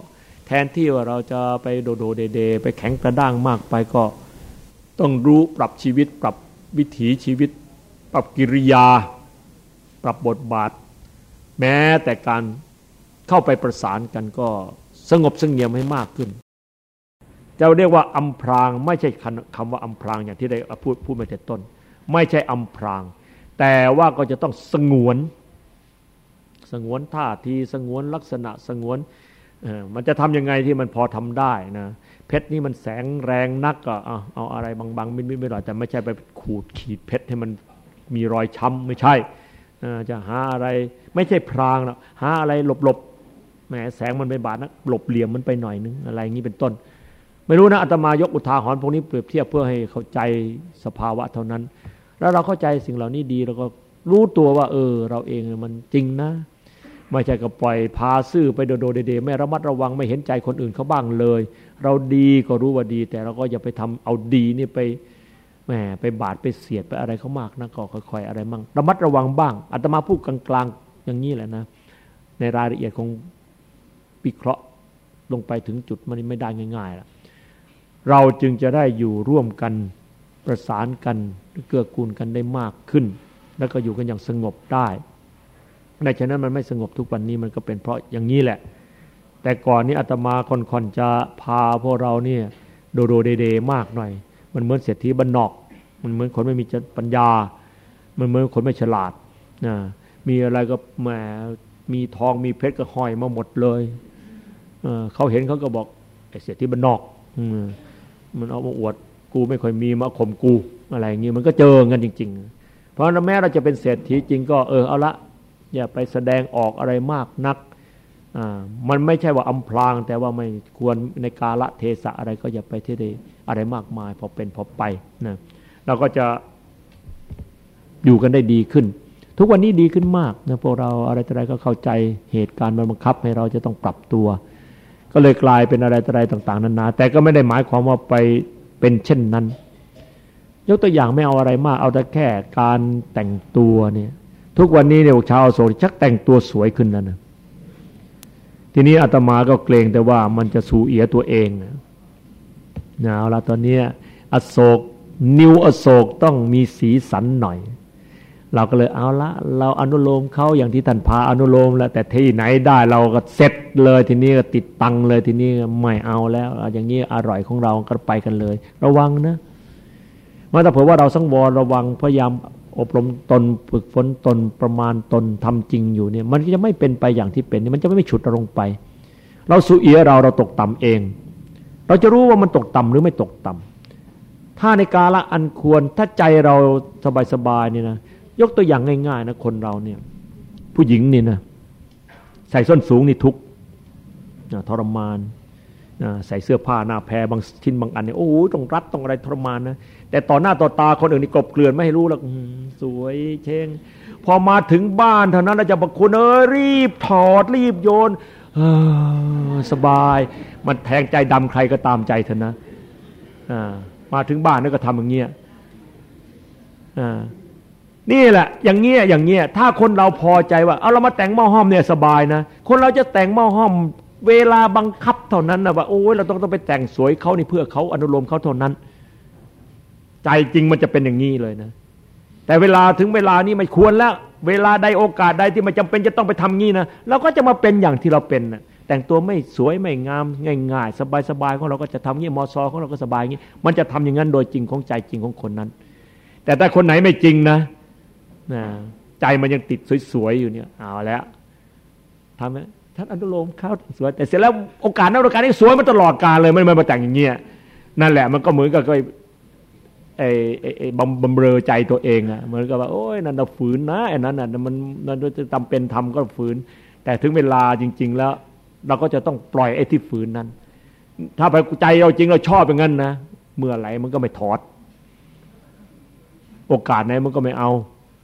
แทนที่ว่าเราจะไปโดโดเดไปแข็งกระด้างมากไปก็ต้องรู้ปรับชีวิตปรับวิถีชีวิตปรับกิริยาปรับบทบาทแม้แต่การเข้าไปประสานกันก็สงบเสงี่ยมให้มากขึ้นจะเรียกว่าอำพรางไม่ใช่คำว่าอำพรางอย่างที่ได้พูดมาแต่ต้นไม่ใช่อำพรางแต่ว่าก็จะต้องสงวนท่าทีสงวนลักษณะสงวนมันจะทำยังไงที่มันพอทำได้นะเพชรนี่มันแสงแรงนักก็เอาอะไรบางๆมิดไม่หรอกแต่ไม่ใช่ไปขูดขีดเพชรให้มันมีรอยช้ำไม่ใช่จะหาอะไรไม่ใช่พรางหรอกหาอะไรหลบแหมแสงมันไปบาดนะหลบเหลี่ยมมันไปหน่อยนึงอะไรอย่างนี้เป็นต้นไม่รู้นะอาตมายกอุทาหรณ์พวกนี้เปรียบเทียบเพื่อให้เข้าใจสภาวะเท่านั้นแล้วเราเข้าใจสิ่งเหล่านี้ดีเราก็รู้ตัวว่าเราเองมันจริงนะไม่ใช่ก็ปล่อยพาซื่อไปโดเดไม่ระมัดระวังไม่เห็นใจคนอื่นเขาบ้างเลยเราดีก็รู้ว่าดีแต่เราก็อย่าไปทำเอาดีนี่ไปแหมไปบาดไปเสียดไปอะไรเขามากนะก็ค่อยๆอะไรมั่งระมัดระวังบ้างอาตมาพูดกลางๆอย่างนี้แหละนะในรายละเอียดของวิเคราะห์ลงไปถึงจุดมันไม่ได้ง่ายๆล่ะเราจึงจะได้อยู่ร่วมกันประสานกันเกื้อกูลกันได้มากขึ้นแล้วก็อยู่กันอย่างสงบได้ในฉะนั้นมันไม่สงบทุกวันนี้มันก็เป็นเพราะอย่างนี้แหละแต่ก่อนนี้อาตมาค่อนจะพาพวกเราเนี่ยโดเดมากหน่อยมันเหมือนเศรษฐีบ้านนอกมันเหมือนคนไม่มีปัญญามันเหมือนคนไม่ฉลาดนะมีอะไรก็แหมมีทองมีเพชรก็ห้อยมาหมดเลยเขาเห็นเขาก็บอกไอ้เศรษฐีบ้านนอกมันเอามาอวดกูไม่ค่อยมีมาข่มกูอะไรอย่างงี้มันก็เจอกันจริงๆเพราะแม้เราจะเป็นเศรษฐีจริงก็เอาละอย่าไปแสดงออกอะไรมากนักมันไม่ใช่ว่าอำพรางแต่ว่าไม่ควรในกาลเทศะอะไรก็อย่าไปที่ใดอะไรมากมายพอเป็นพอไปนะเราก็จะอยู่กันได้ดีขึ้นทุกวันนี้ดีขึ้นมากนะพวกเราอะไรต่ออะไรก็เข้าใจเหตุการณ์มันบังคับให้เราจะต้องปรับตัวก็เลยกลายเป็นอะไรต่ออะไรต่างๆนานาแต่ก็ไม่ได้หมายความว่าไปเป็นเช่นนั้นยกตัวอย่างไม่เอาอะไรมากเอาแต่แค่การแต่งตัวเนี่ยทุกวันนี้เนี่ยชาวโสดชักแต่งตัวสวยขึ้นแล้วนะทีนี้อาตมาก็เกรงแต่ว่ามันจะสูเอียตัวเองนะเอาละตอนนี้อโศกนิวอโศกต้องมีสีสันหน่อยเราก็เลยเอาละเราอนุโลมเขาอย่างที่ท่านพาอนุโลมแล้วแต่ที่ไหนได้เราก็เสร็จเลยทีนี้ก็ติดตังเลยทีนี้ไม่เอาแล้วอย่างนี้อร่อยของเราก็ไปกันเลยระวังนะเมื่อถ้าเผื่อว่าเราสังวรระวังพยายามอบรมตนฝึกฝนตนประมาณตนทำจริงอยู่เนี่ยมันจะไม่เป็นไปอย่างที่เป็นมันจะไม่ฉุดเราลงไปเราสูเอียเราตกต่ำเองเราจะรู้ว่ามันตกต่ำหรือไม่ตกต่ำถ้าในกาลอันควรถ้าใจเราสบายๆเนี่ยนะยกตัวอย่างง่ายๆนะคนเราเนี่ยผู้หญิงนี่นะใส่ส้นสูงนี่ทุกข์ทรมานใส่เสื้อผ้าหน้าแพรบางชิ้นบางอันเนี่ยโอ้โหต้องรัดต้องอะไรทรมานนะแต่ต่อหน้าต่อตาคนอื่นนี่กบเกลื่อนไม่ให้รู้แล้วสวยเช่งพอมาถึงบ้านเท่านั้นเราจะบอกคุณรีบถอดรีบโยนสบายมันแทงใจดำใครก็ตามใจเถอะนะมาถึงบ้านนี่ก็ทำอย่างเงี้ยนี่แหละอย่างเงี้ยถ้าคนเราพอใจว่าเอาเรามาแต่งหม้อห้อมเนี่ยสบายนะคนเราจะแต่งหม้อห้อมเวลาบังคับเท่านั้นนะว่าโอ้ยเราต้องไปแต่งสวยเขานี่เพื่อเขาอนุโลมเขาเท่านั้นใจจริงมันจะเป็นอย่างนี้เลยนะแต่เวลาถึงเวลานี้ไม่ควรแล้วเวลาใดโอกาสใดที่มันจำเป็นจะต้องไปทำงี้นะเราก็จะมาเป็นอย่างที่เราเป็นนะแต่งตัวไม่สวยไม่งามง่ายๆสบายๆของเราก็จะทำงี้มอซอของเราก็สบายงี้มันจะทำอย่างนั้นโดยจริงของใจจริงของคนนั้นแต่ถ้าคนไหนไม่จริงนะใจมันยังติดสวยๆอยู่เนี่ยเอาแล้วทำไหมท่านอนุโลมเขาสวยแต่เสร็จแล้วโอกาสนั้นโอกาสนี้สวยมาตลอดกาลเลยไม่มาแต่งอย่างเงี้ยนั่นแหละมันก็เหมือนกับไอ้บำเรอใจตัวเองอ่ะเหมือนกับว่าโอ้ยนั่นเราฝืนนะไอ้นั้นน่ะมันจะจำเป็นทำก็ฝืนแต่ถึงเวลาจริงๆแล้วเราก็จะต้องปล่อยไอ้ที่ฝืนนั้นถ้าไปใจเราจริงเราชอบอย่างนั้นนะเมื่อไหร่มันก็ไม่ถอดโอกาสไหนมันก็ไม่เอา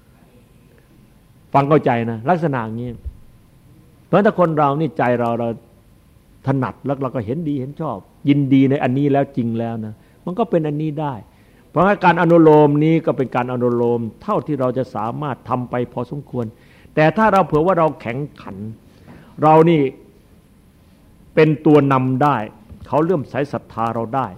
ฟังเข้าใจนะลักษณะอย่างนี้เพราะถ้าคนเรานี่ใจเราถนัดแล้วเราก็เห็นดีเห็นชอบยินดีในอันนี้แล้วจริงแล้วนะมันก็เป็นอันนี้ได้เพราะการอนุโลมนี้ก็เป็นการอนุโลมเท่าที่เราจะสามารถทำไปพอสมควรแต่ถ้าเราเผื่อว่าเราแข็งขันเรานี่เป็นตัวนำได้เขาเลื่อมใสศรัทธาเราได้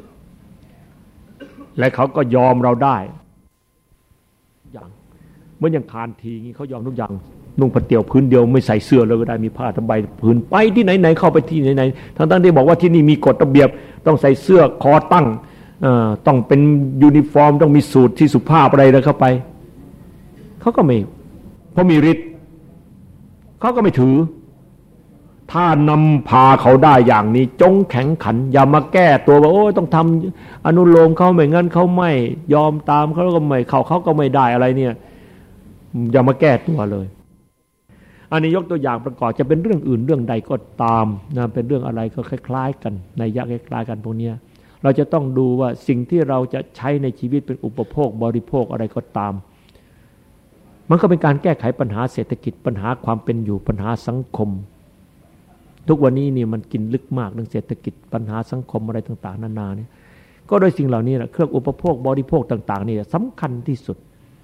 และเขาก็ยอมเราได้อย่างเหมือนอย่างคานทีงี้เขายอมทุกอย่างนุ่งผ้าเตี่ยวพื้นเดียวไม่ใส่เสื้อเลยก็ได้มีผ้าทำใบพื้นไปที่ไหนๆเข้าไปที่ไหนๆทั้งที่บอกว่าที่นี่มีกฎระเบียบต้องใส่เสื้อคอตั้งต้องเป็นยูนิฟอร์มต้องมีสูทที่สุภาพอะไรแล้วเข้าไปเขาก็ไม่เพราะมีฤทธิ์เขาก็ไม่ถือถ้านำพาเขาได้อย่างนี้จงแข็งขันอย่ามาแก้ตัวว่าโอ้ต้องทำอนุโลมเขาไม่งั้นเขาไม่ยอมตามเขาก็ไม่เขาก็ไม่ได้อะไรเนี่ยอย่ามาแก้ตัวเลยอันนี้ยกตัวอย่างประกอบจะเป็นเรื่องอื่นเรื่องใดก็ตามนะเป็นเรื่องอะไรก็คล้ายๆกันในยะคล้ายๆกันพวกนี้เราจะต้องดูว่าสิ่งที่เราจะใช้ในชีวิตเป็นอุปโภคบริโภคอะไรก็ตามมันก็เป็นการแก้ไขปัญหาเศรษฐกิจปัญหาความเป็นอยู่ปัญหาสังคมทุกวันนี้นี่มันกินลึกมากเรื่องเศรษฐกิจปัญหาสังคมอะไรต่างๆนานาเนี่ยก็โดยสิ่งเหล่านี้แหละเครื่องอุปโภคบริโภคต่างๆนี่สำคัญที่สุด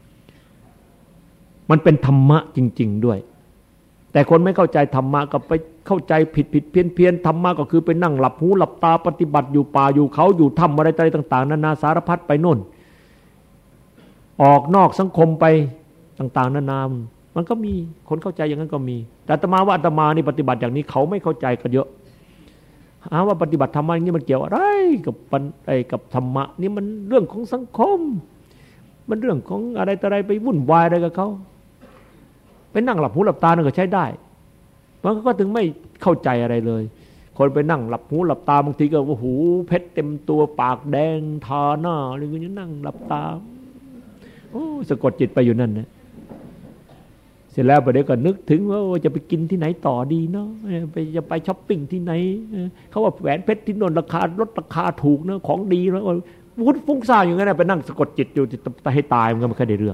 มันเป็นธรรมะจริงๆด้วยแต่คนไม่เข้าใจธรรมะก็ไปเข้าใจผิดเพี้ยนธรรมะก็คือไปนั่งหลับหูหลับตาปฏิบัติอยู่ป่าอยู่เขาอยู่ถ้ำอะไรต่างๆนานาสารพัดไปโน่นออกนอกสังคมไปต่างๆนานามันก็มีคนเข้าใจอย่างนั้นก็มีแต่อาตมาว่าอาตมานี่ปฏิบัติอย่างนี้เขาไม่เข้าใจกันเยอะหาว่าปฏิบัติธรรมะนี่มันเกี่ยวอะไรกับธรรมะนี่มันเรื่องของสังคมมันเรื่องของอะไรต่ออะไรไปวุ่นวายอะไรกับเขาไปนั่งหลับหูหลับตานั่นก็ใช้ได้มันก็ถึงไม่เข้าใจอะไรเลยคนไปนั่งหลับหูหลับตาบางทีก็โอ้โหเพชรเต็มตัวปากแดงทาหน้าอะไรก็ยังนั่งหลับตาโอ้สะกดจิตไปอยู่นั่นนะเสร็จแล้วประเดี๋ยวก็นึกถึงว่าจะไปกินที่ไหนต่อดีเนาะจะไปช้อปปิ้งที่ไหนเขาว่าแหวนเพชรที่นนราคาลดราคาถูกเนาะของดีแล้ววุ่นฟุ้งซ่านอย่างนั้นไปนั่งสะกดจิตอยู่จะให้ตายมันก็ไม่เคยได้เรื่อง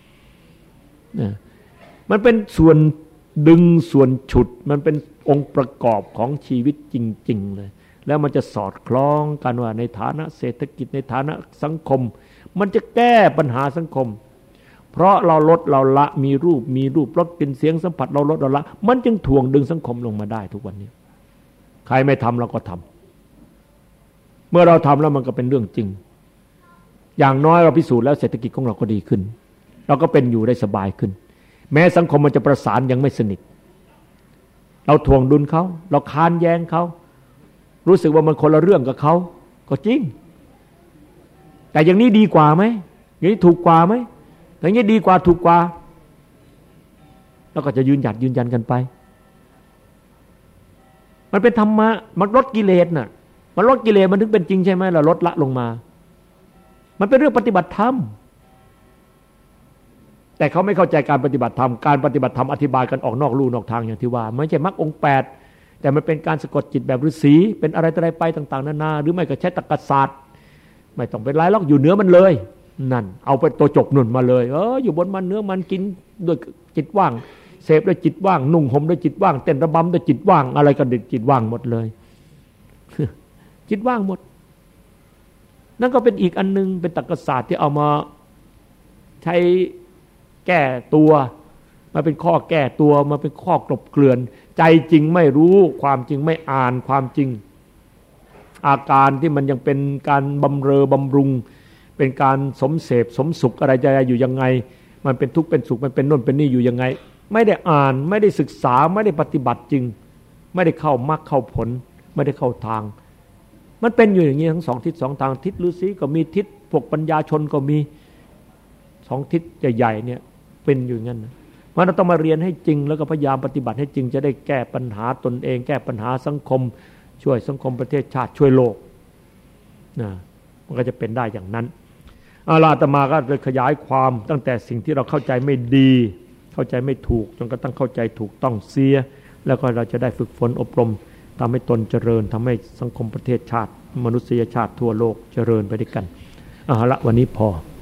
มันเป็นส่วนดึงส่วนฉุดมันเป็นองค์ประกอบของชีวิตจริงๆเลยแล้วมันจะสอดคล้องกันว่าในฐานะเศรษฐกิจในฐานะสังคมมันจะแก้ปัญหาสังคมเพราะเราลดเราละมีรูปรสกลิ่นเสียงสัมผัสเราลดเราละมันจึงถ่วงดึงสังคมลงมาได้ทุกวันนี้ใครไม่ทำเราก็ทำเมื่อเราทำแล้วมันก็เป็นเรื่องจริงอย่างน้อยเราพิสูจน์แล้วเศรษฐกิจของเราก็ดีขึ้นเราก็เป็นอยู่ได้สบายขึ้นแม้สังคมมันจะประสานยังไม่สนิทเราถ่วงดุลเขาเราค้านแย้งเขารู้สึกว่ามันคนละเรื่องกับเขาก็จริงแต่อย่างนี้ดีกว่าไหมอย่างนี้ถูกกว่าไหมอย่างนี้ดีกว่าถูกกว่าแล้วก็จะยืนยันกันไปมันเป็นธรรมะมันลดกิเลสน่ะมันลดกิเลสมันถึงเป็นจริงใช่ไหมเราลดละลงมามันเป็นเรื่องปฏิบัติธรรมแต่เขาไม่เข้าใจการปฏิบัติธรรมการปฏิบัติธรรมอธิบายกันออกนอกลู่นอกทางอย่างที่ว่าไม่ใช่มรรคองค์8แต่มันเป็นการสะกดจิตแบบฤาษีเป็นอะไรไปต่างๆนานาหรือไม่ก็ใช้ตรรกศาสตร์ไม่ต้องเป็นไรหรอกอยู่เหนือมันเลยนั่นเอาไปตัวจกนุ่นมาเลยอยู่บนมันเนื้อมันกินด้วยจิตว่างเสพด้วยจิตว่างนุ่งห่มด้วยจิตว่างเต้นระบำด้วยจิตว่างอะไรก็จิตว่างหมดเลยจิตว่างหมดนั่นก็เป็นอีกอันนึงเป็นตรรกศาสตร์ที่เอามาใช้แก้ตัวมาเป็นข้อแก้ตัวมาเป็นข้อกลบเกลื่อนใจจริงไม่รู้ความจริงไม่อ่านความจริงอาการที่มันยังเป็นการบำเรอบำรุงเป็นการสมเสพสมสุขอะไรๆอยู่ยังไงมันเป็นทุกข์เป็นสุขมันเป็นโน่นเป็นนี่อยู่ยังไงไม่ได้อ่านไม่ได้ศึกษาไม่ได้ปฏิบัติจริงไม่ได้เข้ามรรคเข้าผลไม่ได้เข้าทางมันเป็นอยู่อย่างนี้ทั้งสองทิศสองทางทิศฤาษีก็มีทิศพวกปัญญาชนก็มีสองทิศใหญ่ๆเนี่ยเป็นอยู่อย่างนั้นนะมันต้องมาเรียนให้จริงแล้วก็พยายามปฏิบัติให้จริงจะได้แก้ปัญหาตนเองแก้ปัญหาสังคมช่วยสังคมประเทศชาติช่วยโลกนะมันก็จะเป็นได้อย่างนั้นอาตมาก็เลยขยายความตั้งแต่สิ่งที่เราเข้าใจไม่ดีเข้าใจไม่ถูกจนกระทั่งเข้าใจถูกต้องเสียแล้วก็เราจะได้ฝึกฝนอบรมทำให้ตนเจริญทำให้สังคมประเทศชาติมนุษยชาติทั่วโลกเจริญไปด้วยกันละวันนี้พ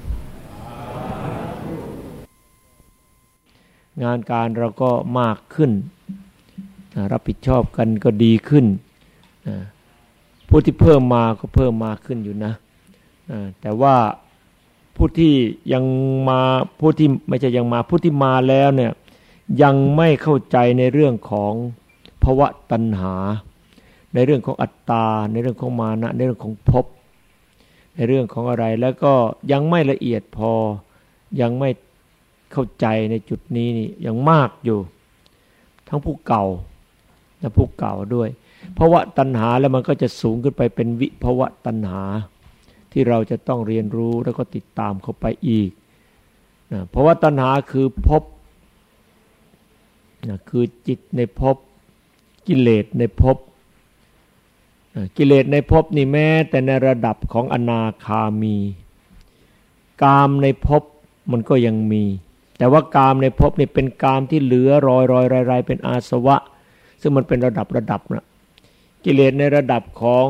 องานการเราก็มากขึ้นรับผิดชอบกันก็ดีขึ้นผู้ที่เพิ่มมาก็เพิ่มมาขึ้นอยู่นะแต่ว่าผู้ที่ยังมาผู้ที่ไม่ใช่ยังมาผู้ที่มาแล้วเนี่ยยังไม่เข้าใจในเรื่องของภวตัณหาในเรื่องของอัตตาในเรื่องของมานะในเรื่องของภพในเรื่องของอะไรแล้วก็ยังไม่ละเอียดพอยังไม่เข้าใจในจุดนี้นี่ยังมากอยู่ทั้งผู้เก่าและผู้เก่าด้วยภวตัณหาแล้วมันก็จะสูงขึ้นไปเป็นวิภวตัณหาที่เราจะต้องเรียนรู้แล้วก็ติดตามเข้าไปอีกนะภวตัณหาคือภพนะคือจิตในภพกิเลสในภพกิเลสในภพนี่แม้แต่ในระดับของอนาคามีกามในภพมันก็ยังมีแต่ว่ากามในภพนี่เป็นกามที่เหลือรอยรายๆเป็นอาสวะซึ่งมันเป็นระดับนะกิเลสในระดับของ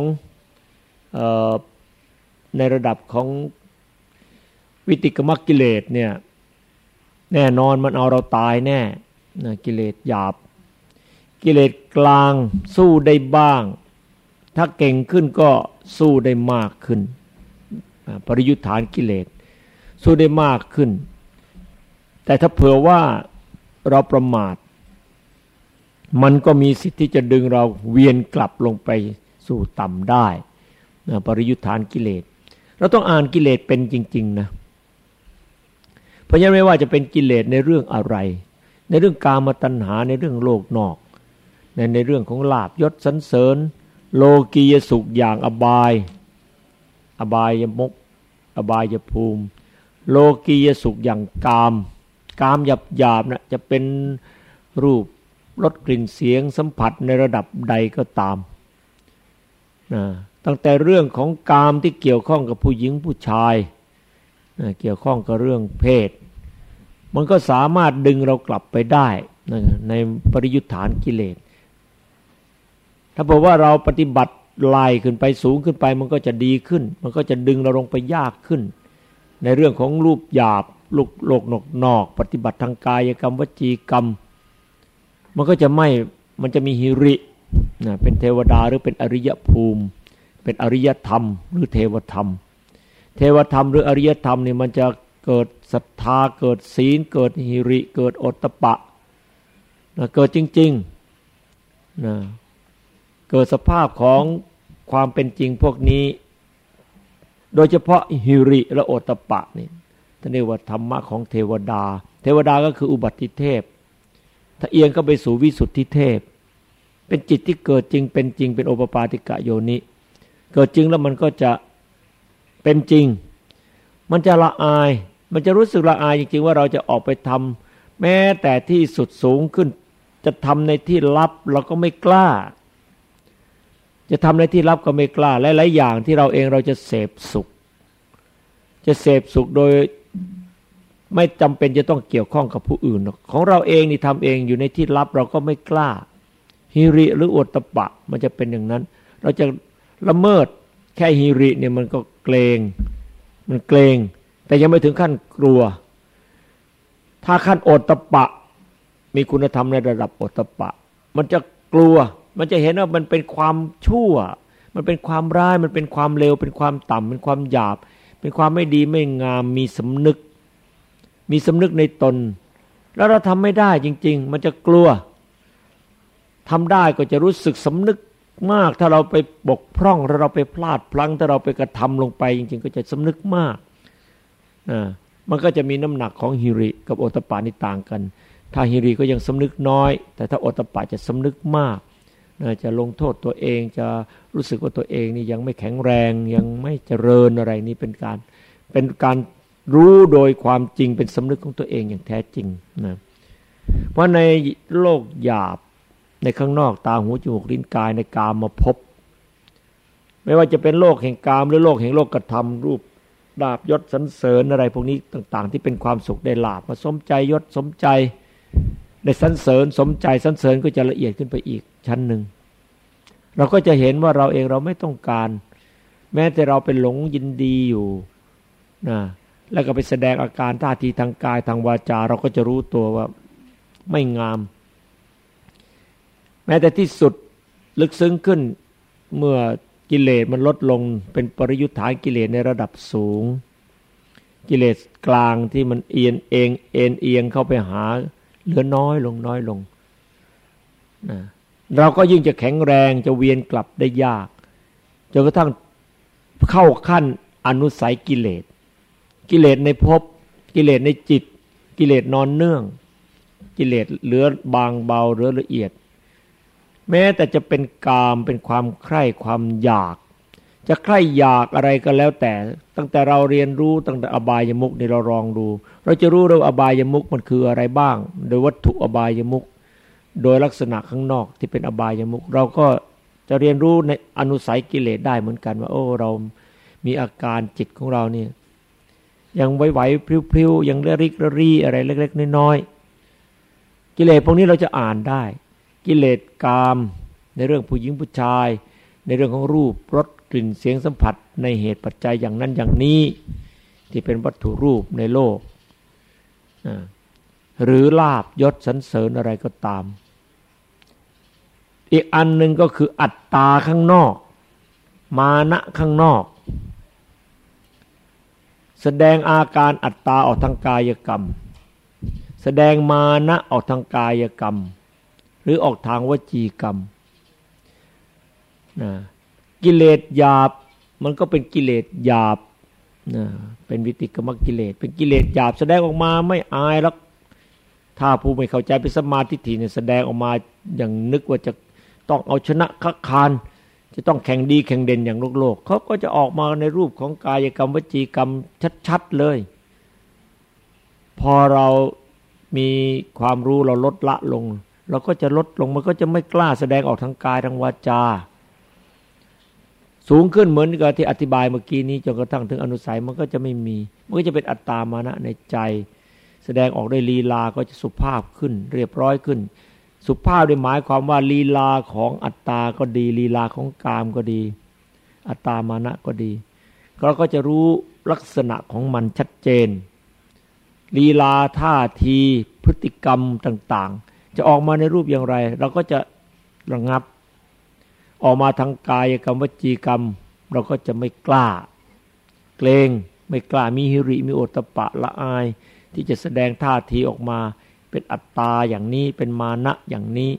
วิติกมกิเลสเนี่ยแน่นอนมันเอาเราตายแน่นะกิเลสหยาบกิเลสกลางสู้ได้บ้างถ้าเก่งขึ้นก็สู้ได้มากขึ้นปริยุทธานกิเลสสู้ได้มากขึ้นแต่ถ้าเผื่อว่าเราประมาทมันก็มีสิทธิ์ที่จะดึงเราเวียนกลับลงไปสู่ต่ำได้ปริยุทธานกิเลสเราต้องอ่านกิเลสเป็นจริงๆนะเพราะฉะนั้นไม่ว่าจะเป็นกิเลสในเรื่องอะไรในเรื่องกามตัณหาในเรื่องโลกนอกในเรื่องของลาภยศสรรเสริญโลกียสุขอย่างอบายมกอบายภูมิโลกียสุขอย่างกามหยาบนะจะเป็นรูปรสกลิ่นเสียงสัมผัสในระดับใดก็ตามนะตั้งแต่เรื่องของกามที่เกี่ยวข้องกับผู้หญิงผู้ชายนะเกี่ยวข้องกับเรื่องเพศมันก็สามารถดึงเรากลับไปได้นะในปริยุทธานกิเลสถ้าบอกว่าเราปฏิบัติไล่ขึ้นไปสูงขึ้นไปมันก็จะดีขึ้นมันก็จะดึงเราลงไปยากขึ้นในเรื่องของรูปหยาบโลกนอกปฏิบัติทางกายกรรมวจีกรรมมันก็จะมันจะมีหิรินะเป็นเทวดาหรือเป็นอริยภูมิเป็นอริยธรรมหรือเทวธรรมหรืออริยธรรมนี่มันจะเกิดศรัทธาเกิดศีลเกิดหิริเกิดโอตตัปปะนะเกิดจริงๆนะเกิดสภาพของความเป็นจริงพวกนี้โดยเฉพาะหิริและโอตตัปปะนี่ท่านเรียกว่าธรรมะของเทวดาก็คืออุบัติเทพถ้าเอียงก็ไปสู่วิสุทธิเทพเป็นจิตที่เกิดจริงเป็นจริงเป็นโอปปาติกะโยนิเกิดจริงแล้วมันก็จะเป็นจริงมันจะละอายมันจะรู้สึกละอายจริงๆว่าเราจะออกไปทำแม้แต่ที่สุดสูงขึ้นจะทำในที่ลับเราก็ไม่กล้าจะทำในที่ลับก็ไม่กล้าหลายๆอย่างที่เราเองเราจะเสพสุขโดยไม่จำเป็นจะต้องเกี่ยวข้องกับผู้อื่นของเราเองนี่ทำเองอยู่ในที่ลับเราก็ไม่กล้าหิริหรือโอตตัปปะมันจะเป็นอย่างนั้นเราจะละเมิดแค่หิริเนี่ยมันก็เกรงแต่ยังไม่ถึงขั้นกลัวถ้าขั้นโอตตัปปะมีคุณธรรมในระดับโอตตัปปะมันจะกลัวมันจะเห็นว่ามันเป็นความชั่วมันเป็นความร้ายมันเป็นความเลวเป็นความต่ำเป็นความหยาบเป็นความไม่ดีไม่งามมีสำนึกในตนแล้วเราทำไม่ได้จริงๆมันจะกลัวทำได้ก็จะรู้สึกสำนึกมากถ้าเราไปบกพร่องถ้าเราไปพลาดพลั้งถ้าเราไปกระทำลงไปจริงๆก็จะสำนึกมากมันก็จะมีน้ำหนักของหิริกับโอตตัปปะนี่ต่างกันถ้าหิริก็ยังสำนึกน้อยแต่ถ้าโอตตัปปะจะสำนึกมากจะลงโทษตัวเองจะรู้สึกว่าตัวเองนี่ยังไม่แข็งแรงยังไม่เจริญอะไรนี่เป็นการรู้โดยความจริงเป็นสำนึกของตัวเองอย่างแท้จริงนะเพราะในโลกหยาบในข้างนอกตาหูจมูกลิ้นกายในกามมาพบไม่ว่าจะเป็นโลกแห่งกามหรือโลกแห่งโลกธรรมรูปลาภยศสรรเสริญอะไรพวกนี้ต่างๆที่เป็นความสุขได้ลาภมาสมใจยศสมใจได้สรรเสริญสมใจสรรเสริญก็จะละเอียดขึ้นไปอีกชั้นหนึ่งเราก็จะเห็นว่าเราเองเราไม่ต้องการแม้แต่เราเป็นหลงยินดีอยู่นะแล้วก็ไปแสดงอาการท่าทีทางกายทางวาจาเราก็จะรู้ตัวว่าไม่งามแม้แต่ที่สุดลึกซึ้งขึ้นเมื่อกิเลสมันลดลงเป็นปริยุทธานกิเลสในระดับสูงกิเลสกลางที่มันเอียงเข้าไปหาเหลือน้อยลงนะเราก็ยิ่งจะแข็งแรงจะเวียนกลับได้ยากจนกระทั่งเข้าขั้นอนุสัยกิเลสกิเลสในภพกิเลสในจิตกิเลสนอนเนื่องกิเลสเหลือบางเบาเหลือละเอียดแม้แต่จะเป็นกามเป็นความใคร่ความอยากจะใคร่อยากอะไรก็แล้วแต่ตั้งแต่เราเรียนรู้ตั้งแต่อบายมุขนี่เราลองดูเราจะรู้ว่าอบายมุขมันคืออะไรบ้างโดยวัตถุอบายมุขโดยลักษณะข้างนอกที่เป็นอบายมุขเราก็จะเรียนรู้ในอนุสัยกิเลสได้เหมือนกันว่าโอ้เรามีอาการจิตของเราเนี่ยยังไหวๆพริ้วๆยังระริกระรี่อะไรเล็กๆน้อยๆกิเลสพวกนี้เราจะอ่านได้กิเลสกามในเรื่องผู้หญิงผู้ชายในเรื่องของรูปรสกลิ่นเสียงสัมผัสในเหตุปัจจัยอย่างนั้นอย่างนี้ที่เป็นวัตถุรูปในโลกหรือลาภยศสรรเสริญอะไรก็ตามอีกอันหนึ่งก็คืออัตตาข้างนอกมานะข้างนอกแสดงอาการอัตตาออกทางกายกรรมแสดงมานะออกทางกายกรรมหรือออกทางวจีกรรมกิเลสหยาบมันก็เป็นกิเลสหยาบเป็นวิติกรรมกิเลสเป็นกิเลสหยาบแสดงออกมาไม่อายแล้วถ้าผู้ไม่เข้าใจเป็นสัมมาทิฏฐิเนี่ยแสดงออกมาอย่างนึกว่าจะต้องเอาชนะคักคานจะต้องแข่งดีแข่งเด่นอย่างโลกเขาก็จะออกมาในรูปของกายกรรมวจีกรรมชัดๆเลยพอเรามีความรู้เราลดละลงเราก็จะลดลงมันก็จะไม่กล้าแสดงออกทางกายทางวาจาสูงขึ้นเหมือนกับที่อธิบายเมื่อกี้นี้จนกระทั่งถึงอนุสัยมันก็จะไม่มีมันก็จะเป็นอัตตามานะในใจแสดงออกด้วยลีลาก็จะสุภาพขึ้นเรียบร้อยขึ้นสุภาพด้วยหมายความว่าลีลาของอัตตาก็ดีลีลาของกามก็ดีอัตตามานะก็ดีเราก็จะรู้ลักษณะของมันชัดเจนลีลาท่าทีพฤติกรรมต่างๆจะออกมาในรูปอย่างไรเราก็จะระงับออกมาทางกายกรรมวจีกรรมเราก็จะไม่กล้าเกรงไม่กล้ามีหิริมีโอตตัปปะละอายที่จะแสดงท่าทีออกมาเป็นอัตตาอย่างนี้เป็นมานะอย่างนี้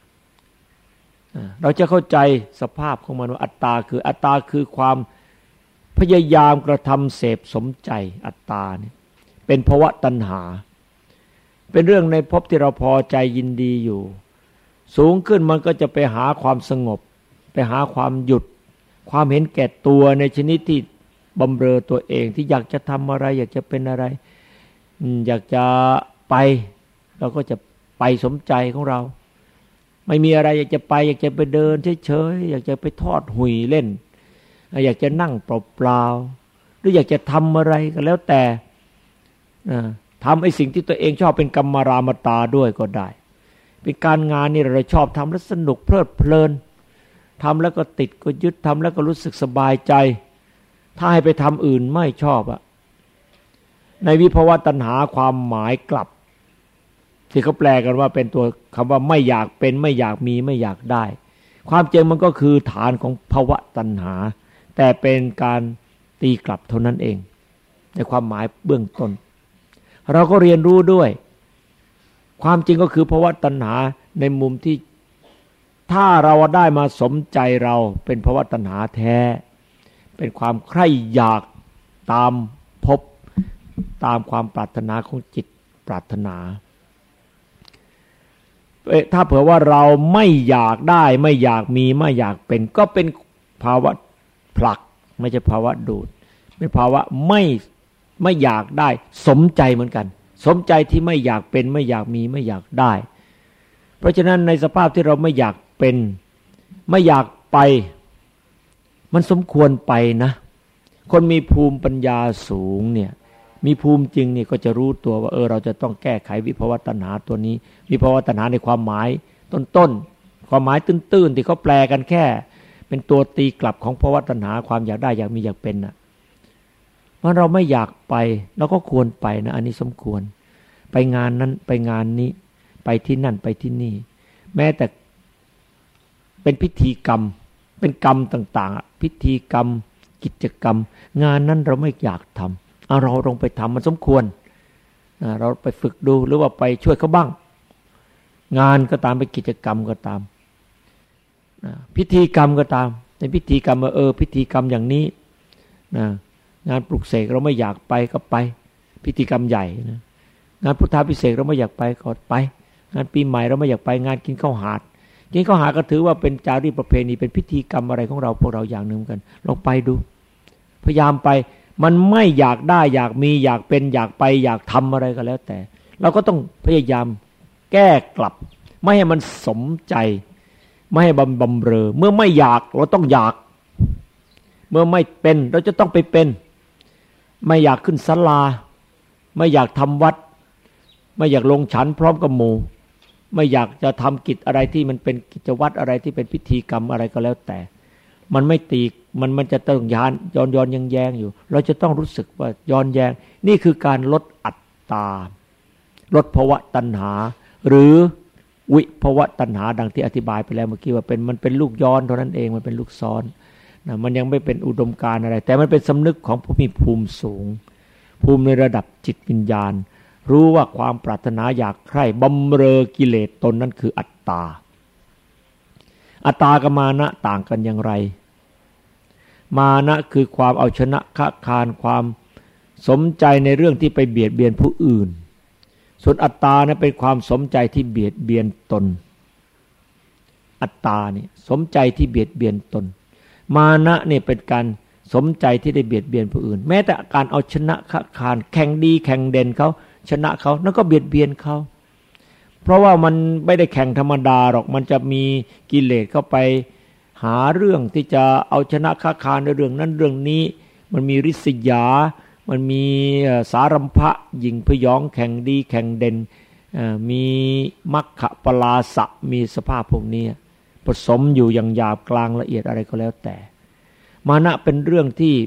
เราจะเข้าใจสภาพของมันว่าอัตตาคือความพยายามกระทำเสพสมใจอัตตาเนี่ยเป็นภวะตัณหาเป็นเรื่องในภพที่เราพอใจยินดีอยู่สูงขึ้นมันก็จะไปหาความสงบไปหาความหยุดความเห็นแก่ตัวในชนิดที่บำเรอตัวเองที่อยากจะทำอะไรอยากจะเป็นอะไรอยากจะไปเราก็จะไปสมใจของเราไม่มีอะไรอยากจะไปอยากจะไปเดินเฉยๆอยากจะไปทอดหุยเล่นอยากจะนั่งเปล่าๆหรืออยากจะทำอะไรก็แล้วแต่ทำไอ้สิ่งที่ตัวเองชอบเป็นกรรมารามตาด้วยก็ได้เป็นการงานนี่เราชอบทำแล้วสนุกเพลิดเพลินทำแล้วก็ติดก็ยึดทำแล้วก็รู้สึกสบายใจถ้าให้ไปทำอื่นไม่ชอบอะในวิภวตัณหาความหมายกลับที่เขาแปลกันว่าเป็นตัวคำว่าไม่อยากเป็นไม่อยากมีไม่อยากได้ความจริงมันก็คือฐานของภวตัณหาแต่เป็นการตีกลับเท่านั้นเองในความหมายเบื้องต้นเราก็เรียนรู้ด้วยความจริงก็คือภวตัณหาในมุมที่ถ้าเราได้มาสมใจเราเป็นภวตัณหาแท้เป็นความใคร่อยากตามพบตามความปรารถนาของจิตปรารถนาถ้าเผื่อว่าเราไม่อยากได้ไม่อยากมีไม่อยากเป็นก็เป็นภาวะผลักไม่ใช่ภาวะดูดเป็นภาวะไม่อยากได้สมใจเหมือนกันสมใจที่ไม่อยากเป็นไม่อยากมีไม่อยากได้เพราะฉะนั้นในสภาพที่เราไม่อยากเป็นไม่อยากไปมันสมควรไปนะคนมีภูมิปัญญาสูงเนี่ยมีภูมิจริงนี่ก็จะรู้ตัวว่าเราจะต้องแก้ไขวิภวตัณหาตัวนี้วิภวตัณหาในความหมายต้นๆความหมายตื้นๆที่เขาแปลกันแค่เป็นตัวตีกลับของภวตัณหาความอยากได้อยากมีอยากเป็นน่ะว่าเราไม่อยากไปเราก็ควรไปนะอันนี้สมควรไปงานนั้นไปงานนี้ไปที่นั่นไปที่นี่แม้แต่เป็นพิธีกรรมเป็นกรรมต่างๆพิธีกรรมกิจกรรมงานนั้นเราไม่อยากทำเราลงไปทำมันสมควรเราไปฝึกดูหรือว่าไปช่วยเขาบ้างงานก็ตามไปกิจกรรมก็ตามพิธีกรรมก็ตามในพิธีกรรมพิธีกรรมอย่างนี้นะงานปลุกเสกเราไม่อยากไปก็ไปพิธีกรรมใหญ่นะงานพุทธาภิเษกเราไม่อยากไปก็ไปงานปีใหม่เราไม่อยากไปงานกินข้าวหาดก็ถือว่าเป็นจารีตประเพณีเป็นพิธีกรรมอะไรของเราพวกเราอย่างหนึ่งกันลองไปดูพยายามไปมันไม่อยากได้อยากมีอยากเป็นอยากไปอยากทำอะไรก็แล้วแต่เราก็ต้องพยายามแก้กลับไม่ให้มันสมใจไม่ให้บำเรอเมื่อไม่อยากเราต้องอยากเมื่อไม่เป็นเราจะต้องไปเป็นไม่อยากขึ้นศาลาไม่อยากทำวัดไม่อยากลงฉันพร้อมกับหมู่ไม่อยากจะทำกิจอะไรที่มันเป็นกิจวัตรอะไรที่เป็นพิธีกรรมอะไรก็แล้วแต่มันไม่ตีมันจะต้องย้อนแย้งอยู่เราจะต้องรู้สึกว่าย้อนแย้งนี่คือการลดอัตตาลดภวตัณหาหรือวิภวตัณหาดังที่อธิบายไปแล้วเมื่อกี้ว่ามันเป็นลูกย้อนเท่านั้นเองมันเป็นลูกซ้อนนะมันยังไม่เป็นอุดมการณ์อะไรแต่มันเป็นสำนึกของผู้มีภูมิสูงภูมิในระดับจิตวิญญาณรู้ว่าความปรารถนาอยากใคร่บำเรอกิเลสตนนั้นคืออัตตาอัตตากับมานะต่างกันอย่างไรมานะคือความเอาชนะค้าคานความสมใจในเรื่องที่ไปเบียดเบียนผู้อื่นส่วนอัตตานะเป็นความสมใจที่เบียดเบียนตนอัตตานี่สมใจที่เบียดเบียนตนมานะนี่เป็นการสมใจที่ได้เบียดเบียนผู้อื่นแม้แต่การเอาชนะค้าคานแข่งดีแข่งเด่นเขาชนะเขานั่นก็เบียดเบียนเขาเพราะว่ามันไม่ได้แข่งธรรมดาหรอกมันจะมีกิเลสเข้าไปหาเรื่องที่จะเอาชนะค้าคานในเรื่องนั้นเรื่องนี้มันมีริษยามันมีสารัมภะหยิ่งพยองแข่งดีแข่งเด่นมีมัคคะปลาสะมีสภาพพวกนี้ผสมอยู่อย่างหยาบกลางละเอียดอะไรก็แล้วแต่มานะเป็นเรื่องที่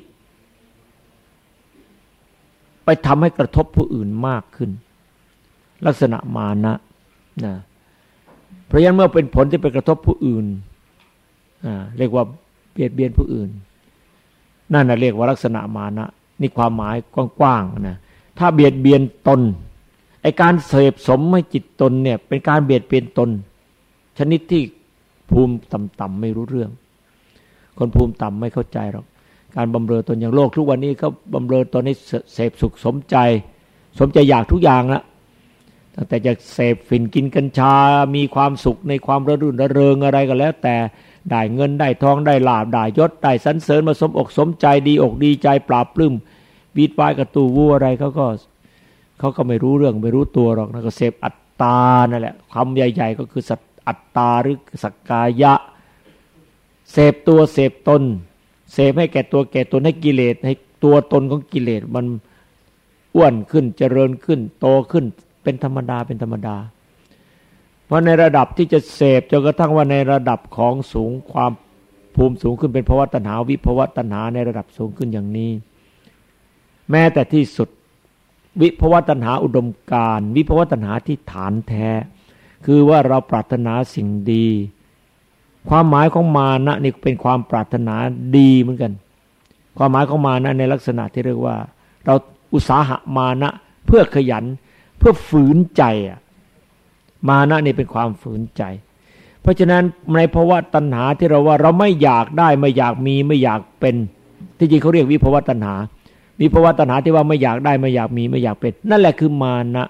ไปทำให้กระทบผู้อื่นมากขึ้นลักษณะมานะเพราะฉะนั้นเมื่อเป็นผลที่ไปกระทบผู้อื่นเรียกว่าเบียดเบียนผู้อื่นนั่นน่ะเรียกว่าลักษณะมานะนี่ความหมายกว้างๆนะถ้าเบียดเบียนตนไอ้การเสพสมให้จิตตนเนี่ยเป็นการเบียดเบียนตนชนิดที่ภูมิต่ำๆไม่รู้เรื่องคนภูมิต่ำไม่เข้าใจหรอกการบำเรอตนอย่างโลกทุกวันนี้เขาบำเรอตนให้เสพสุขสมใจอยากทุกอย่างละตั้งแต่จะเสพฝิ่นกินกัญชามีความสุขในความระรื่นระเริงอะไรก็แล้วแต่ได้เงินได้ทองได้ลาภได้ยศได้สรรเสริญมาสมอกสมใจดีอกดีใจปราบปลื้มวีดวายกระตูวูอะไรเขาก็ไม่รู้เรื่องไม่รู้ตัวหรอกนะก็เสพอัตตานั่นแหละคำใหญ่ๆก็คืออัตตาหรือสักกายะเสพตัวเสพตนเสพให้แก่ตัวแก่ตนให้กิเลสให้ตัวตนของกิเลสมันอ้วนขึ้นเจริญขึ้นโตขึ้นเป็นธรรมดาเพราะในระดับที่จะเสพจนกระทั่งว่าในระดับของสูงความภูมิสูงขึ้นเป็นภวตัณหาวิภวตัณหาในระดับสูงขึ้นอย่างนี้แม้แต่ที่สุดวิภวตัณหาอุดมการณ์วิภวตัณหาที่ฐานแท้คือว่าเราปรารถนาสิ่งดีความหมายของมานะนี่เป็นความปรารถนาดีเหมือนกันความหมายของมานะในลักษณะที่เรียกว่าเราอุตสาหะมานะเพื่อขยันเพื่อฝืนใจมานะนี่เป็นความฝืนใจเพราะฉะนั้นในภวตัณหาที่เราว่าเราไม่อยากได้ไม่อยากมีไม่อยากเป็นที่จริงเขาเรียกวิภวตัณหาวิภวตัณหาที่ว่าไม่อยากได้ไม่อยากมีไม่อยากเป็นนั่นแหละคือมานะ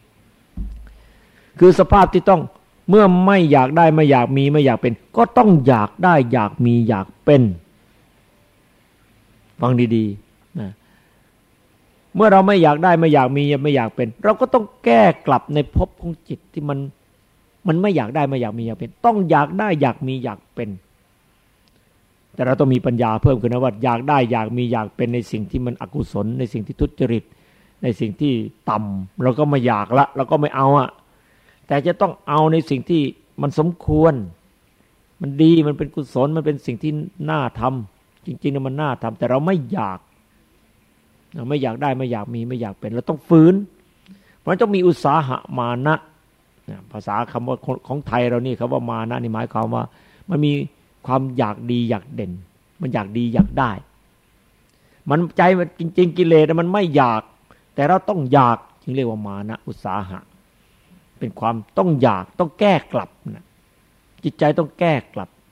คือสภาพที่ต้องเมื่อไม่อยากได้ไม่อยากมีไม่อยากเป็นก็ต้องอยากได้อยากมีอยากเป็นฟังดีๆนะเมื่อเราไม่อยากได้ไม่อยากมีไม่อยากเป็นเราก็ต้องแก้กลับในภพของจิตที่มันไม่อยากได้ไม่อยากมีอยากเป็นต้องอยากได้อยากมีอยากเป็นแต่เราต้องมีปัญญาเพิ่มขึ้นนะว่าอยากได้อยากมีอยากเป็นในสิ่งที่มันอกุศลในสิ่งที่ทุจริตในสิ่งที่ต่ำเราก็ไม่อยากละเราก็ไม่เอาแต่จะต้องเอาในสิ่งที่มันสมควรมันดีมันเป็นกุศลมันเป็นสิ่งที่น่าทำจริงๆนะมันน่าทำแต่เราไม่อยากได้ไม่อยากมีไม่อยากเป็นเราต้องฝืนเพราะต้องมีอุตสาหะมานะภาษาคำว่าของไทยเรานี่คำว่ามานะนี่หมายความว่ามันมีความอยากดีอยากเด่นมันอยากดีอยากได้มันใจมันจริงๆกิเลสมันไม่อยากแต่เราต้องอยากจึงเรียกว่ามานะอุตสาหะเป็นความต้องอยากต้องแก้กลับนะจิตใจต้องแก้กลับ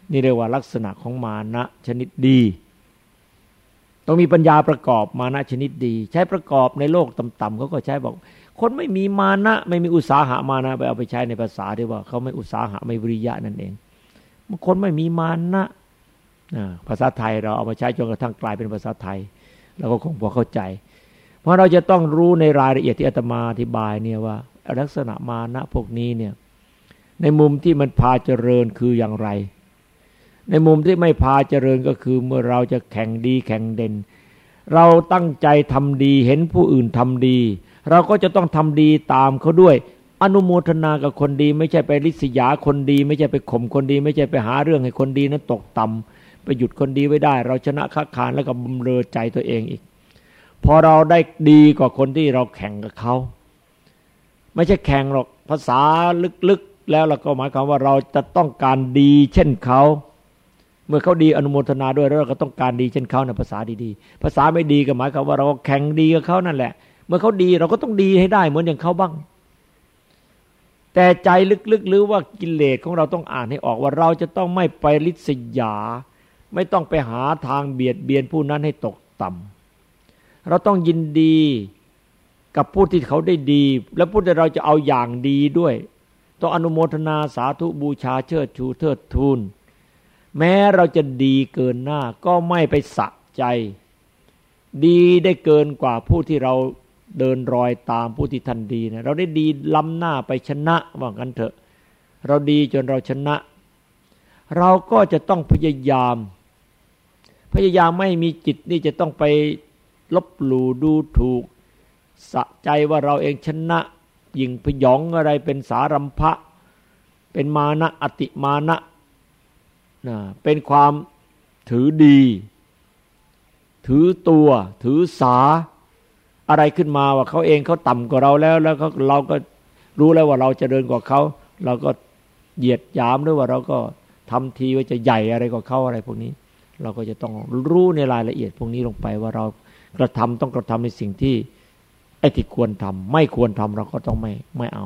นี่เรียกว่าลักษณะของมานะชนิดดีต้องมีปัญญาประกอบมานะชนิดดีใช้ประกอบในโลกต่ำๆเขาก็ใช้บอกคนไม่มีมานะไม่มีอุตสาหะมานะไปเอาไปใช้ในภาษาที่ว่าเขาไม่อุตสาหะไม่วิริยะนั่นเองบางคนไม่มีมานะภาษาไทยเราเอามาใช้จนกระทั่งกลายเป็นภาษาไทยเราก็คงพอเข้าใจเพราะเราจะต้องรู้ในรายละเอียดที่อาตมาอธิบายเนี่ยว่าลักษณะมานะพวกนี้เนี่ยในมุมที่มันพาเจริญคืออย่างไรในมุมที่ไม่พาเจริญก็คือเมื่อเราจะแข่งดีแข่งเด่นเราตั้งใจทำดีเห็นผู้อื่นทำดีเราก็จะต้องทำดีตามเขาด้วยอนุโมทนากับคนดีไม่ใช่ไปริษยาคนดีไม่ใช่ไปข่มคนดีไม่ใช่ไปหาเรื่องให้คนดีนั้นตกต่ำไปหยุดคนดีไว้ได้เราชนะค้าขานแล้วก็บำเรอใจตัวเองอีกพอเราได้ดีกว่าคนที่เราแข่งกับเขาไม่ใช่แข่งหรอกภาษาลึกๆแล้วเราก็หมายความว่าเราจะต้องการดีเช่นเขาเมื่อเขาดีอนุโมทนาด้วยแล้วเราก็ต้องการดีเช่นเขาในภาษาดีๆภาษาไม่ดีก็หมายความว่าเราแข่งดีกับเขานั่นแหละเมื่อเขาดีเราก็ต้องดีให้ได้เหมือนอย่างเขาบ้างแต่ใจลึกๆหรือว่ากิเลสของเราต้องอ่านให้ออกว่าเราจะต้องไม่ไปริษยาไม่ต้องไปหาทางเบียดเบียนผู้นั้นให้ตกต่ำเราต้องยินดีกับผู้ที่เขาได้ดีและผู้ที่เราจะเอาอย่างดีด้วยต้องอนุโมทนาสาธุบูชาเชิดชูเทิดทูนแม้เราจะดีเกินหน้าก็ไม่ไปสะใจดีได้เกินกว่าผู้ที่เราเดินรอยตามผู้ที่ท่านดีนะเราได้ดีล้ำหน้าไปชนะว่างั้นเถอะเราดีจนเราชนะเราก็จะต้องพยายามไม่มีจิตนี่จะต้องไปลบหลู่ดูถูกสะใจว่าเราเองชนะยิ่งพยองอะไรเป็นสารัมภะเป็นมานะอติมานะเป็นความถือดีถือตัวถือสาอะไรขึ้นมาว่าเขาเองเขาต่ำกว่าเราแล้วเราก็รู้แล้วว่าเราจะเดินกว่าเขาเราก็เหยียดหยามหรือว่าเราก็ทำทีว่าจะใหญ่อะไรกว่าเขาอะไรพวกนี้เราก็จะต้องรู้ในรายละเอียดพวกนี้ลงไปว่าเรากระทำต้องกระทำในสิ่งที่ไอ้ที่ควรทำไม่ควรทำเราก็ต้องไม่เอา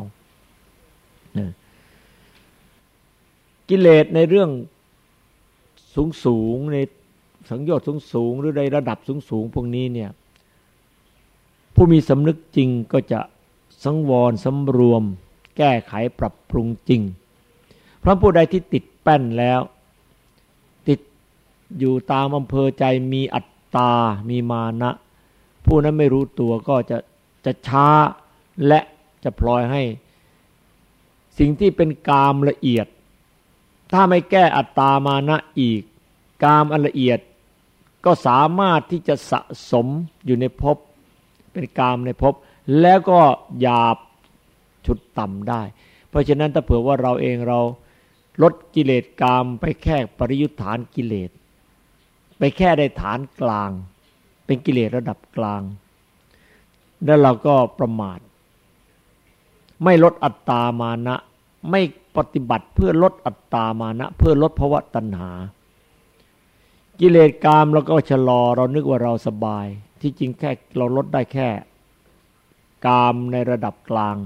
กิเลสในเรื่องสูงในสังโยชน์สูงหรือในระดับสูงพวกนี้เนี่ยผู้มีสำนึกจริงก็จะสังวรสำรวมแก้ไขปรับปรุงจริงเพราะผู้ใดที่ติดแป้นแล้วติดอยู่ตามอำเภอใจมีอัตตามีมานะผู้นั้นไม่รู้ตัวก็จะช้าและจะพลอยให้สิ่งที่เป็นกามละเอียดถ้าไม่แก้อัตตามานะอีกกามอันละเอียดก็สามารถที่จะสะสมอยู่ในภพเป็นกามในภพแล้วก็หยาบชุดต่ำได้เพราะฉะนั้นถ้าเผื่อว่าเราเองเราลดกิเลสกามไปแค่ปริยุทธานกิเลสไปแค่ได้ฐานกลางเป็นกิเลสระดับกลางแล้วเราก็ประมาทไม่ลดอัตตามานะไม่ปฏิบัติเพื่อลดอัตตามานะเพื่อลดภวตัณหากิเลสกามเราก็ชะลอเรานึกว่าเราสบายที่จริงแค่เราลดได้แค่กามในระดับกลาง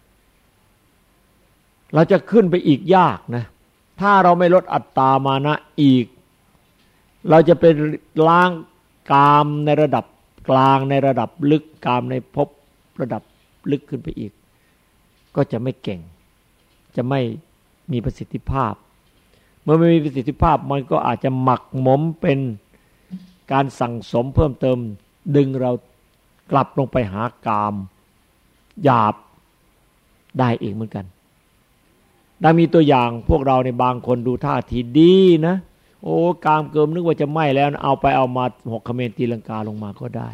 เราจะขึ้นไปอีกยากนะถ้าเราไม่ลดอัตตามานะอีกเราจะเป็นล้างกามในระดับกลางในระดับลึกกามในภพระดับลึกขึ้นไปอีกก็จะไม่เก่งจะไม่มีประสิทธิภาพเมื่อไม่มีประสิทธิภาพมันก็อาจจะหมักหมมเป็นการสั่งสมเพิ่มเติมดึงเรากลับลงไปหากามหยาบได้เองเหมือนกันได้มีตัวอย่างพวกเราในบางคนดูท่าทีดีนะโอ้กามเกิมนึกว่าจะไหม้แล้วเอาไปเอามาหกเขมรตีลังกาลงมาก็ได้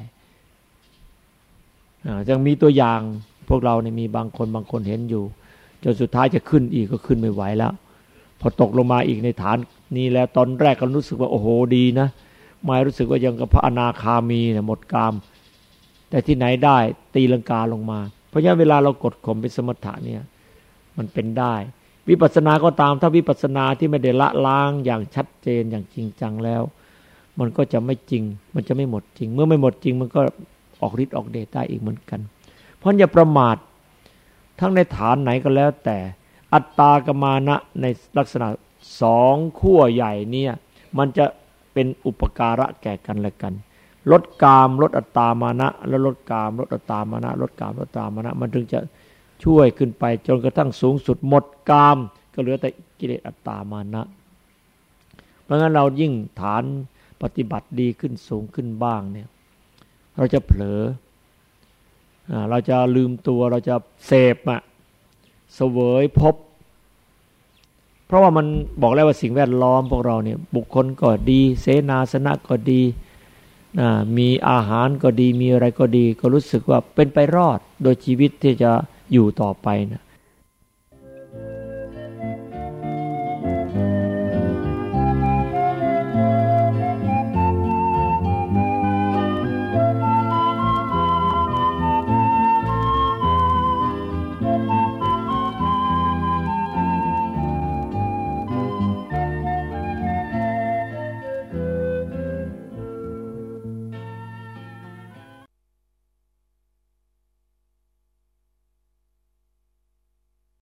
ยังมีตัวอย่างพวกเราเนี่ยมีบางคนเห็นอยู่จนสุดท้ายจะขึ้นอีกก็ขึ้นไม่ไหวแล้วพอตกลงมาอีกในฐานนี้แล้วตอนแรกก็รู้สึกว่าโอ้โหดีนะไม่รู้สึกว่ายังกับพระอนาคามีเนี่ยหมดกามแต่ที่ไหนได้ตีลังกาลงมาเพราะฉะนั้นเวลาเรากดข่มเป็นสมถะเนี่ยมันเป็นได้วิปัสสนาก็ตามถ้าวิปัสสนาที่ไม่ได้ละล้างอย่างชัดเจนอย่างจริงจังแล้วมันก็จะไม่จริงมันจะไม่หมดจริงเมื่อไม่หมดจริงมันก็ออกฤทธิ์ออกเดชได้อีกเหมือนกันเพราะอย่าประมาททั้งในฐานไหนก็แล้วแต่อัตตากมานะในลักษณะสองขั้วใหญ่เนี่ยมันจะเป็นอุปการะแก่กันและกันลดกามลดอัตตามานะแล้วลดกามลดอัตตามานะลดกามลดอัตตามานะมันถึงจะช่วยขึ้นไปจนกระทั่งสูงสุดหมดกามก็เหลือแต่กิเลสอัตตามานะเพราะงั้นเรายิ่งฐานปฏิบัติดีขึ้นสูงขึ้นบ้างเนี่ยเราจะเผลอเราจะลืมตัวเราจะเสพเสวยพบเพราะว่ามันบอกแล้วว่าสิ่งแวดล้อมพวกเราเนี่ยบุคคลก็ดีเสนาสนะก็ดีมีอาหารก็ดีมีอะไรก็ดีก็รู้สึกว่าเป็นไปรอดโดยชีวิตที่จะอยู่ต่อไปนะ